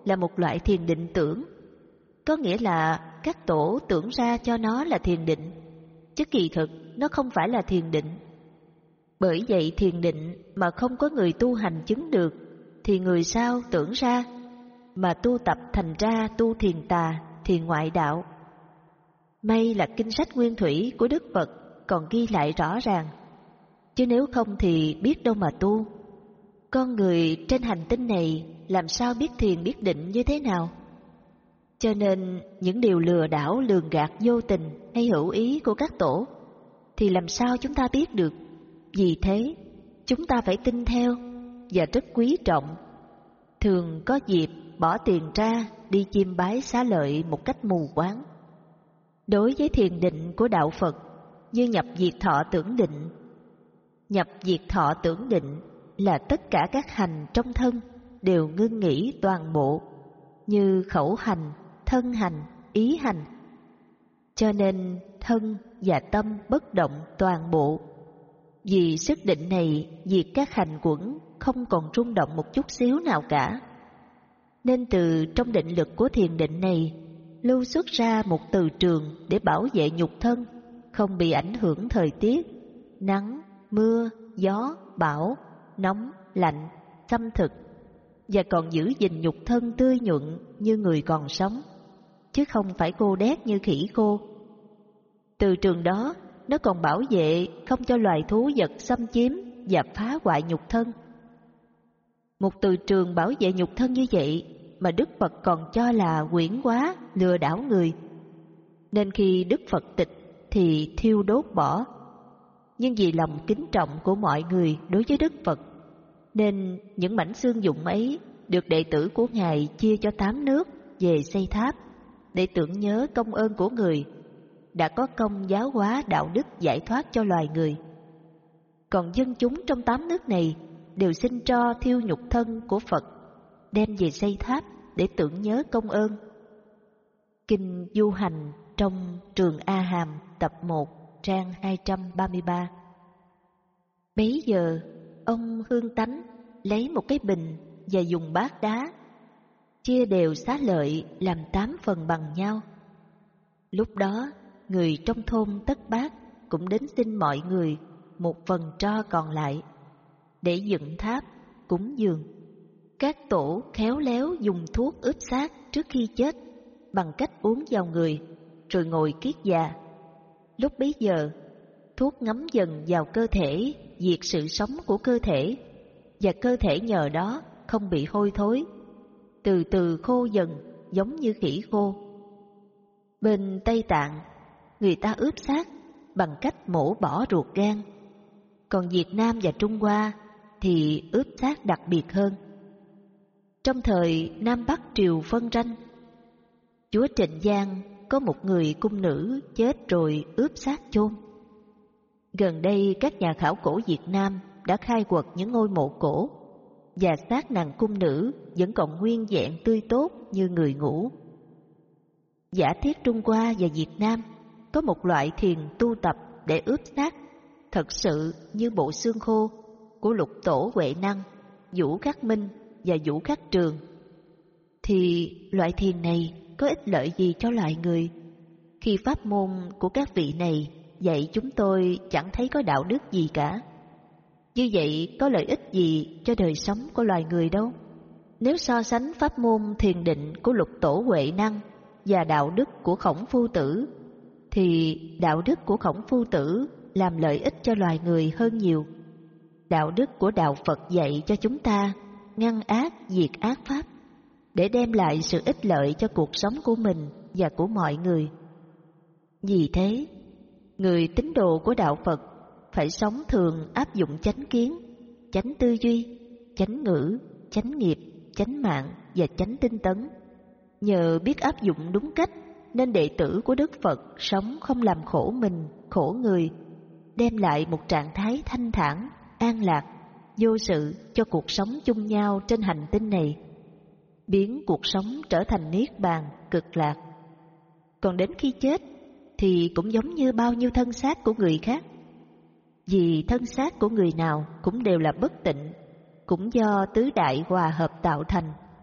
là một loại thiền định tưởng, có nghĩa là các tổ tưởng ra cho nó là thiền định, chứ kỳ thực nó không phải là thiền định. Bởi vậy thiền định mà không có người tu hành chứng được thì người sao tưởng ra, mà tu tập thành ra tu thiền tà, thiền ngoại đạo. May là kinh sách nguyên thủy của Đức Phật còn ghi lại rõ ràng, chứ nếu không thì biết đâu mà tu. Con người trên hành tinh này làm sao biết thiền biết định như thế nào? Cho nên những điều lừa đảo lường gạt vô tình hay hữu ý của các tổ thì làm sao chúng ta biết được? Vì thế chúng ta phải tin theo và rất quý trọng. Thường có dịp bỏ tiền ra đi chiêm bái xá lợi một cách mù quáng. Đối với thiền định của đạo Phật như nhập diệt thọ tưởng định, nhập diệt thọ tưởng định là tất cả các hành trong thân đều ngưng nghỉ toàn bộ, như khẩu hành, thân hành, ý hành. Cho nên thân và tâm bất động toàn bộ. Vì sức định này diệt các hành quẩn không còn rung động một chút xíu nào cả. Nên từ trong định lực của thiền định này lưu xuất ra một từ trường để bảo vệ nhục thân không bị ảnh hưởng thời tiết, nắng, mưa, gió, bão, nóng, lạnh, xâm thực, và còn giữ gìn nhục thân tươi nhuận như người còn sống, chứ không phải khô đét như khỉ khô. Từ trường đó nó còn bảo vệ không cho loài thú vật xâm chiếm và phá hoại nhục thân. Một từ trường bảo vệ nhục thân như vậy mà Đức Phật còn cho là quyển quá, lừa đảo người. Nên khi Đức Phật tịch thì thiêu đốt bỏ. Nhưng vì lòng kính trọng của mọi người đối với Đức Phật, nên những mảnh xương dụng ấy được đệ tử của Ngài chia cho tám nước về xây tháp, để tưởng nhớ công ơn của người đã có công giáo hóa đạo đức giải thoát cho loài người. Còn dân chúng trong tám nước này đều xin tro thiêu nhục thân của Phật, đem về xây tháp để tưởng nhớ công ơn. Kinh Du Hành trong Trường A Hàm tập một trang hai trăm ba mươi ba. Bấy giờ ông Hương Tánh lấy một cái bình và dùng bát đá chia đều xá lợi làm tám phần bằng nhau. Lúc đó người trong thôn Tất Bát cũng đến xin mọi người một phần tro còn lại để dựng tháp cúng dường. Các tổ khéo léo dùng thuốc ướp xác trước khi chết bằng cách uống vào người rồi ngồi kiết già. Lúc bấy giờ thuốc ngấm dần vào cơ thể, diệt sự sống của cơ thể, và cơ thể nhờ đó không bị hôi thối, từ từ khô dần giống như khỉ khô. Bên Tây Tạng, người ta ướp xác bằng cách mổ bỏ ruột gan. Còn Việt Nam và Trung Hoa thì ướp xác đặc biệt hơn. Trong thời Nam Bắc triều phân tranh, chúa Trịnh Giang có một người cung nữ chết rồi ướp xác chôn. Gần đây các nhà khảo cổ Việt Nam đã khai quật những ngôi mộ cổ, và xác nàng cung nữ vẫn còn nguyên vẹn tươi tốt như người ngủ. Giả thiết Trung Hoa và Việt Nam có một loại thiền tu tập để ướp xác thật sự như bộ xương khô của Lục Tổ Huệ Năng, Vũ Khắc Minh và Vũ Khắc Trường, thì loại thiền này có ích lợi gì cho loài người, khi pháp môn của các vị này dạy chúng tôi chẳng thấy có đạo đức gì cả? Như vậy có lợi ích gì cho đời sống của loài người đâu? Nếu so sánh pháp môn thiền định của Lục Tổ Huệ Năng và đạo đức của Khổng Phu Tử, thì đạo đức của Khổng Phu Tử làm lợi ích cho loài người hơn nhiều. Đạo đức của đạo Phật dạy cho chúng ta ngăn ác diệt ác pháp, để đem lại sự ích lợi cho cuộc sống của mình và của mọi người. Vì thế, người tín đồ của đạo Phật phải sống thường áp dụng chánh kiến, chánh tư duy, chánh ngữ, chánh nghiệp, chánh mạng và chánh tinh tấn. Nhờ biết áp dụng đúng cách nên đệ tử của Đức Phật sống không làm khổ mình, khổ người, đem lại một trạng thái thanh thản, an lạc, vô sự cho cuộc sống chung nhau trên hành tinh này, biến cuộc sống trở thành niết bàn cực lạc. Còn đến khi chết thì cũng giống như bao nhiêu thân xác của người khác, vì thân xác của người nào cũng đều là bất tịnh, cũng do tứ đại hòa hợp tạo thành.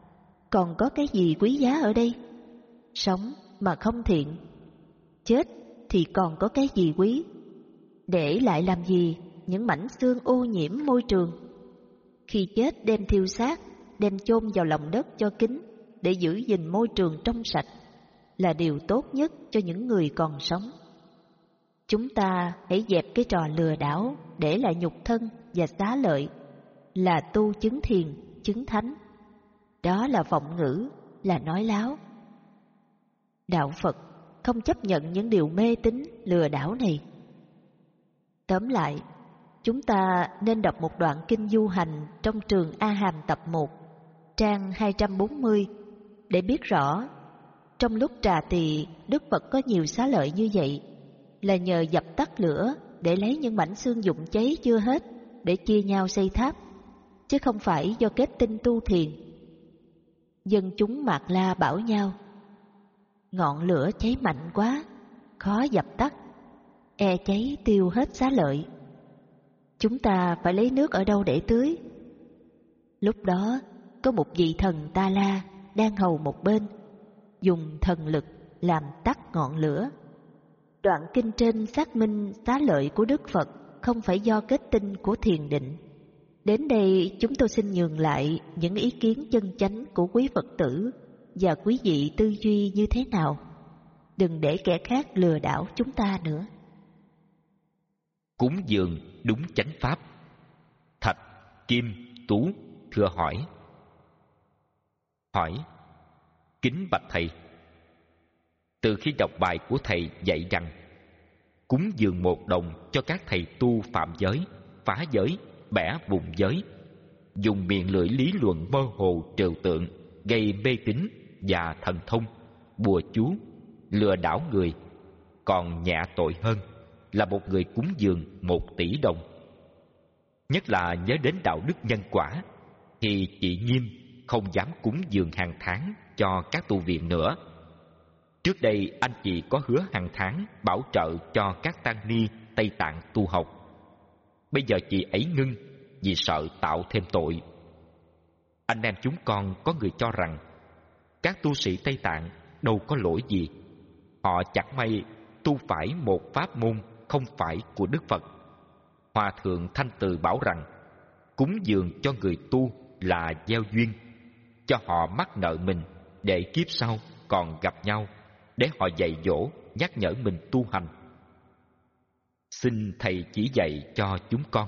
còn có cái gì quý giá ở đây? Sống mà không thiện, chết thì còn có cái gì quý? Để lại làm gì những mảnh xương ô nhiễm môi trường? Khi chết đem thiêu xác, đem chôn vào lòng đất cho kín để giữ gìn môi trường trong sạch là điều tốt nhất cho những người còn sống. Chúng ta hãy dẹp cái trò lừa đảo để lại nhục thân và xá lợi, là tu chứng thiền, chứng thánh. Đó là vọng ngữ, là nói láo. Đạo Phật không chấp nhận những điều mê tín lừa đảo này. Tóm lại, chúng ta nên đọc một đoạn kinh du hành trong Trường A Hàm tập một, trang hai trăm bốn mươi, để biết rõ trong lúc trà tỳ Đức Phật có nhiều xá lợi như vậy là nhờ dập tắt lửa để lấy những mảnh xương dụng cháy chưa hết để chia nhau xây tháp, chứ không phải do kết tinh tu thiền. Dân chúng Mạt La bảo nhau: ngọn lửa cháy mạnh quá, khó dập tắt, e cháy tiêu hết xá lợi. Chúng ta phải lấy nước ở đâu để tưới? Lúc đó có một vị thần Ta La đang hầu một bên, dùng thần lực làm tắt ngọn lửa. Đoạn kinh trên xác minh xá lợi của Đức Phật không phải do kết tinh của thiền định. Đến đây chúng tôi xin nhường lại những ý kiến chân chánh của quý Phật tử và quý vị tư duy như thế nào. Đừng để kẻ khác lừa đảo chúng ta nữa. Cúng dường đúng chánh pháp. Thạch, Kim, Tú thưa hỏi. Hỏi: kính bạch thầy, từ khi đọc bài của thầy dạy rằng cúng dường một đồng cho các thầy tu phạm giới, phá giới, bẻ vùng giới, dùng miệng lưỡi lý luận mơ hồ trừu tượng, gây mê tín và thần thông, bùa chú, lừa đảo người, còn nhẹ tội hơn là một người cúng dường một tỷ đồng. Nhất là nhớ đến đạo đức nhân quả, thì chị Nghiêm không dám cúng dường hàng tháng cho các tu viện nữa. Trước đây anh chị có hứa hàng tháng bảo trợ cho các tăng ni Tây Tạng tu học. Bây giờ chị ấy ngưng vì sợ tạo thêm tội. Anh em chúng con có người cho rằng các tu sĩ Tây Tạng đâu có lỗi gì. Họ chẳng may tu phải một pháp môn không phải của Đức Phật. Hòa thượng Thanh Từ bảo rằng cúng dường cho người tu là gieo duyên, cho họ mắc nợ mình để kiếp sau còn gặp nhau, để họ dạy dỗ nhắc nhở mình tu hành. Xin thầy chỉ dạy cho chúng con.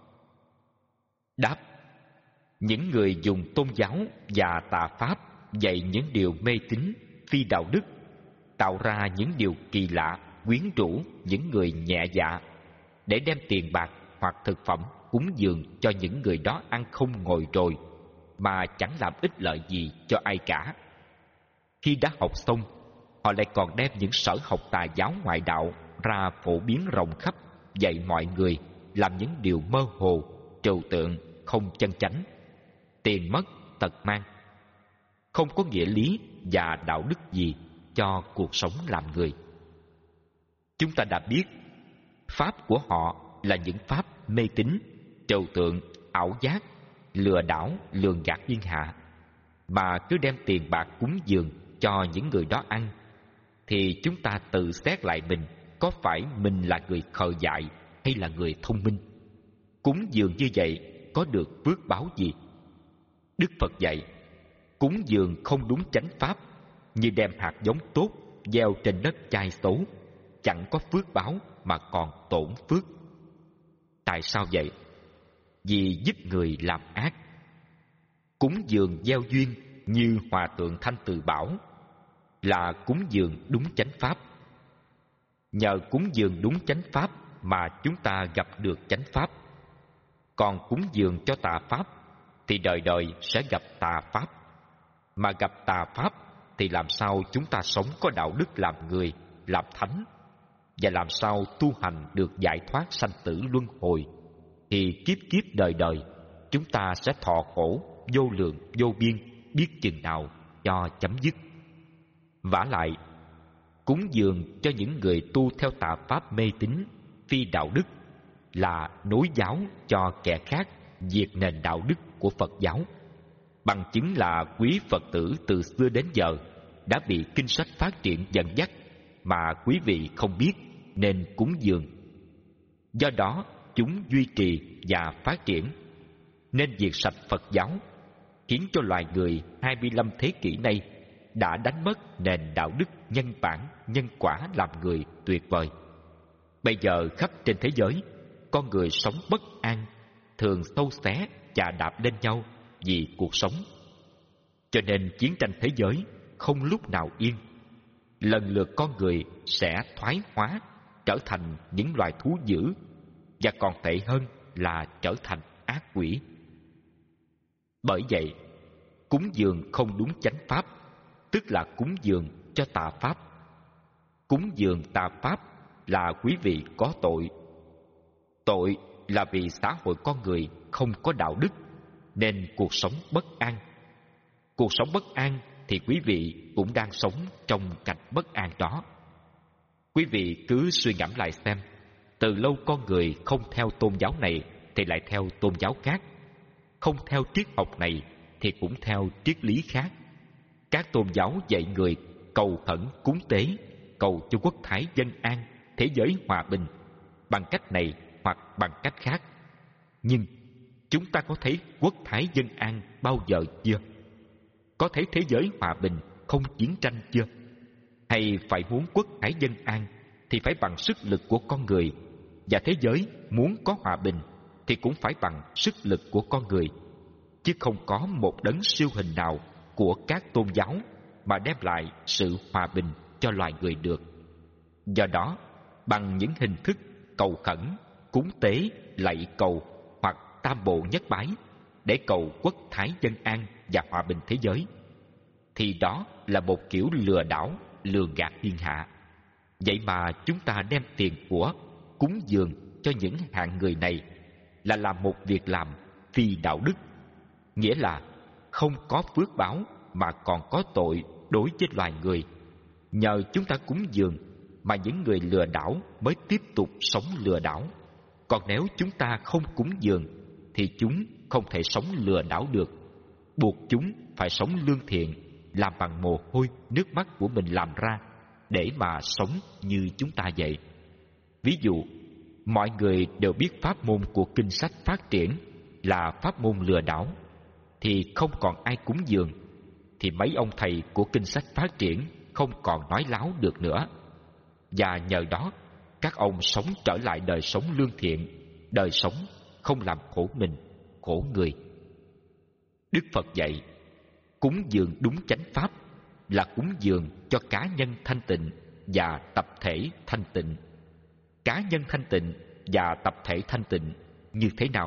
Đáp: những người dùng tôn giáo và tà pháp dạy những điều mê tín, phi đạo đức, tạo ra những điều kỳ lạ, quyến rũ những người nhẹ dạ, để đem tiền bạc hoặc thực phẩm cúng dường cho những người đó ăn không ngồi rồi, mà chẳng làm ích lợi gì cho ai cả. Khi đã học xong, họ lại còn đem những sở học tà giáo ngoại đạo ra phổ biến rộng khắp, dạy mọi người làm những điều mơ hồ, trừu tượng, không chân chánh, tiền mất tật mang, không có nghĩa lý và đạo đức gì cho cuộc sống làm người. Chúng ta đã biết pháp của họ là những pháp mê tín, trừu tượng, ảo giác, lừa đảo, lường gạt thiên hạ, mà cứ đem tiền bạc cúng dường cho những người đó ăn, thì chúng ta tự xét lại mình có phải mình là người khờ dại hay là người thông minh. Cúng dường như vậy có được phước báo gì? Đức Phật dạy cúng dường không đúng chánh pháp như đem hạt giống tốt gieo trên đất chai xấu, chẳng có phước báo mà còn tổn phước. Tại sao vậy? Vì giúp người làm ác. Cúng dường gieo duyên như Hòa thượng Thanh Từ bảo là cúng dường đúng chánh pháp. Nhờ cúng dường đúng chánh pháp mà chúng ta gặp được chánh pháp. Còn cúng dường cho tà pháp thì đời đời sẽ gặp tà pháp. Mà gặp tà pháp thì làm sao chúng ta sống có đạo đức làm người, làm thánh, và làm sao tu hành được giải thoát sanh tử luân hồi, thì kiếp kiếp đời đời chúng ta sẽ thọ khổ vô lượng vô biên, biết chừng nào cho chấm dứt. Vả lại, cúng dường cho những người tu theo tà pháp mê tín, phi đạo đức là nối giáo cho kẻ khác diệt nền đạo đức của Phật giáo. Bằng chứng là quý Phật tử từ xưa đến giờ đã bị kinh sách phát triển dẫn dắt mà quý vị không biết nên cúng dường. Do đó chúng duy trì và phát triển, nên diệt sạch Phật giáo khiến cho loài người hai mươi lăm thế kỷ nay đã đánh mất nền đạo đức nhân bản, nhân quả làm người tuyệt vời. Bây giờ khắp trên thế giới, con người sống bất an, thường xâu xé chà đạp lên nhau vì cuộc sống. Cho nên chiến tranh thế giới không lúc nào yên. Lần lượt con người sẽ thoái hóa, trở thành những loài thú dữ, và còn tệ hơn là trở thành ác quỷ. Bởi vậy, cúng dường không đúng chánh pháp, tức là cúng dường cho tà pháp. Cúng dường tà pháp là quý vị có tội. Tội là vì xã hội con người không có đạo đức, nên cuộc sống bất an. Cuộc sống bất an thì quý vị cũng đang sống trong cảnh bất an đó. Quý vị cứ suy ngẫm lại xem, từ lâu con người không theo tôn giáo này thì lại theo tôn giáo khác, không theo triết học này thì cũng theo triết lý khác. Các tôn giáo dạy người cầu khẩn cúng tế, cầu cho quốc thái dân an, thế giới hòa bình, bằng cách này hoặc bằng cách khác. Nhưng chúng ta có thấy quốc thái dân an bao giờ chưa? Có thấy thế giới hòa bình, không chiến tranh chưa? Hay phải muốn quốc thái dân an thì phải bằng sức lực của con người, và thế giới muốn có hòa bình thì cũng phải bằng sức lực của con người, chứ không có một đấng siêu hình nào của các tôn giáo mà đem lại sự hòa bình cho loài người được. Do đó, bằng những hình thức cầu khẩn, cúng tế, lạy cầu hoặc tam bộ nhất bái để cầu quốc thái dân an và hòa bình thế giới, thì đó là một kiểu lừa đảo, lường gạt thiên hạ. Vậy mà chúng ta đem tiền của cúng dường cho những hạng người này là làm một việc làm phi đạo đức, nghĩa là không có phước báo mà còn có tội đối với loài người. Nhờ chúng ta cúng dường mà những người lừa đảo mới tiếp tục sống lừa đảo. Còn nếu chúng ta không cúng dường thì chúng không thể sống lừa đảo được, buộc chúng phải sống lương thiện, làm bằng mồ hôi nước mắt của mình làm ra để mà sống như chúng ta vậy. Ví dụ, mọi người đều biết pháp môn của kinh sách phát triển là pháp môn lừa đảo, thì không còn ai cúng dường, thì mấy ông thầy của kinh sách phát triển không còn nói láo được nữa. Và nhờ đó, các ông sống trở lại đời sống lương thiện, đời sống không làm khổ mình, khổ người. Đức Phật dạy, cúng dường đúng chánh pháp là cúng dường cho cá nhân thanh tịnh và tập thể thanh tịnh. Cá nhân thanh tịnh và tập thể thanh tịnh như thế nào?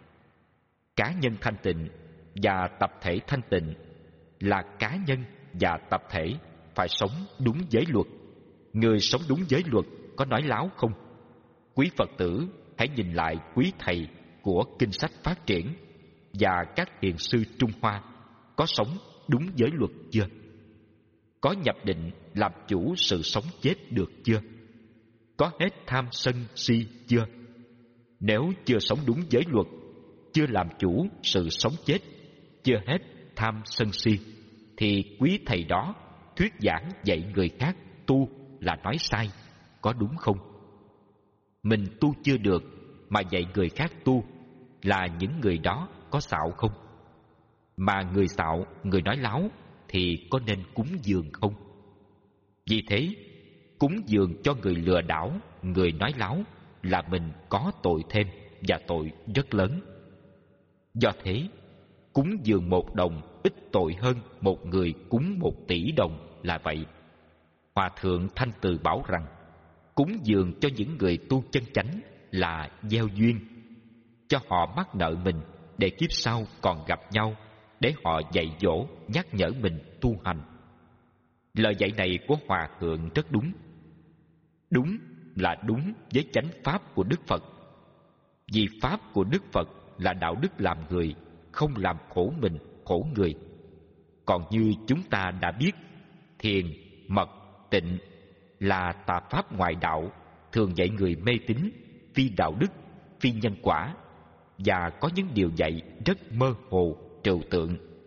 Cá nhân thanh tịnh và tập thể thanh tịnh là cá nhân và tập thể phải sống đúng giới luật. Người sống đúng giới luật có nói láo không? Quý Phật tử hãy nhìn lại quý thầy của kinh sách phát triển và các hiền sư Trung Hoa có sống đúng giới luật chưa? Có nhập định làm chủ sự sống chết được chưa? Có hết tham sân si chưa? Nếu chưa sống đúng giới luật, chưa làm chủ sự sống chết, chưa hết tham sân si, thì quý thầy đó thuyết giảng dạy người khác tu là nói sai, có đúng không? Mình tu chưa được mà dạy người khác tu, là những người đó có xạo không? Mà người xạo, người nói láo thì có nên cúng dường không? Vì thế, cúng dường cho người lừa đảo, người nói láo là mình có tội thêm, và tội rất lớn. Do thế, cúng dường một đồng ít tội hơn một người cúng một tỷ đồng là vậy. Hòa thượng Thanh Từ bảo rằng, cúng dường cho những người tu chân chánh là gieo duyên, cho họ mắc nợ mình để kiếp sau còn gặp nhau, để họ dạy dỗ nhắc nhở mình tu hành. Lời dạy này của Hòa thượng rất đúng. Đúng là đúng với chánh pháp của Đức Phật. Vì pháp của Đức Phật là đạo đức làm người, không làm khổ mình, khổ người. Còn như chúng ta đã biết, thiền, mật, tịnh là tà pháp ngoại đạo, thường dạy người mê tín, phi đạo đức, phi nhân quả, và có những điều dạy rất mơ hồ, trừu tượng,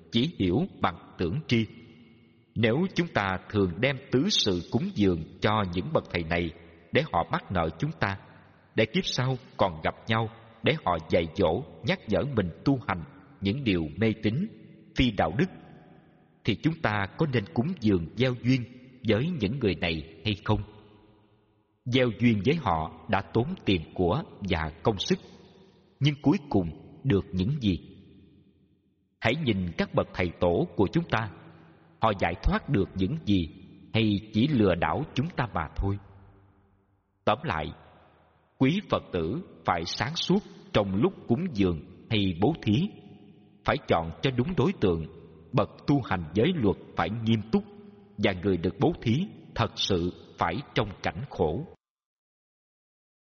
chỉ hiểu bằng tưởng tri. Nếu chúng ta thường đem tứ sự cúng dường cho những bậc thầy này để họ mắc nợ chúng ta, để kiếp sau còn gặp nhau, để họ dạy dỗ, nhắc nhở mình tu hành những điều mê tín, phi đạo đức, thì chúng ta có nên cúng dường gieo duyên với những người này hay không? Gieo duyên với họ đã tốn tiền của và công sức, nhưng cuối cùng được những gì? Hãy nhìn các bậc thầy tổ của chúng ta, họ giải thoát được những gì hay chỉ lừa đảo chúng ta mà thôi? Tóm lại, quý Phật tử phải sáng suốt trong lúc cúng dường hay bố thí, phải chọn cho đúng đối tượng. Bậc tu hành giới luật phải nghiêm túc, và người được bố thí thật sự phải trong cảnh khổ.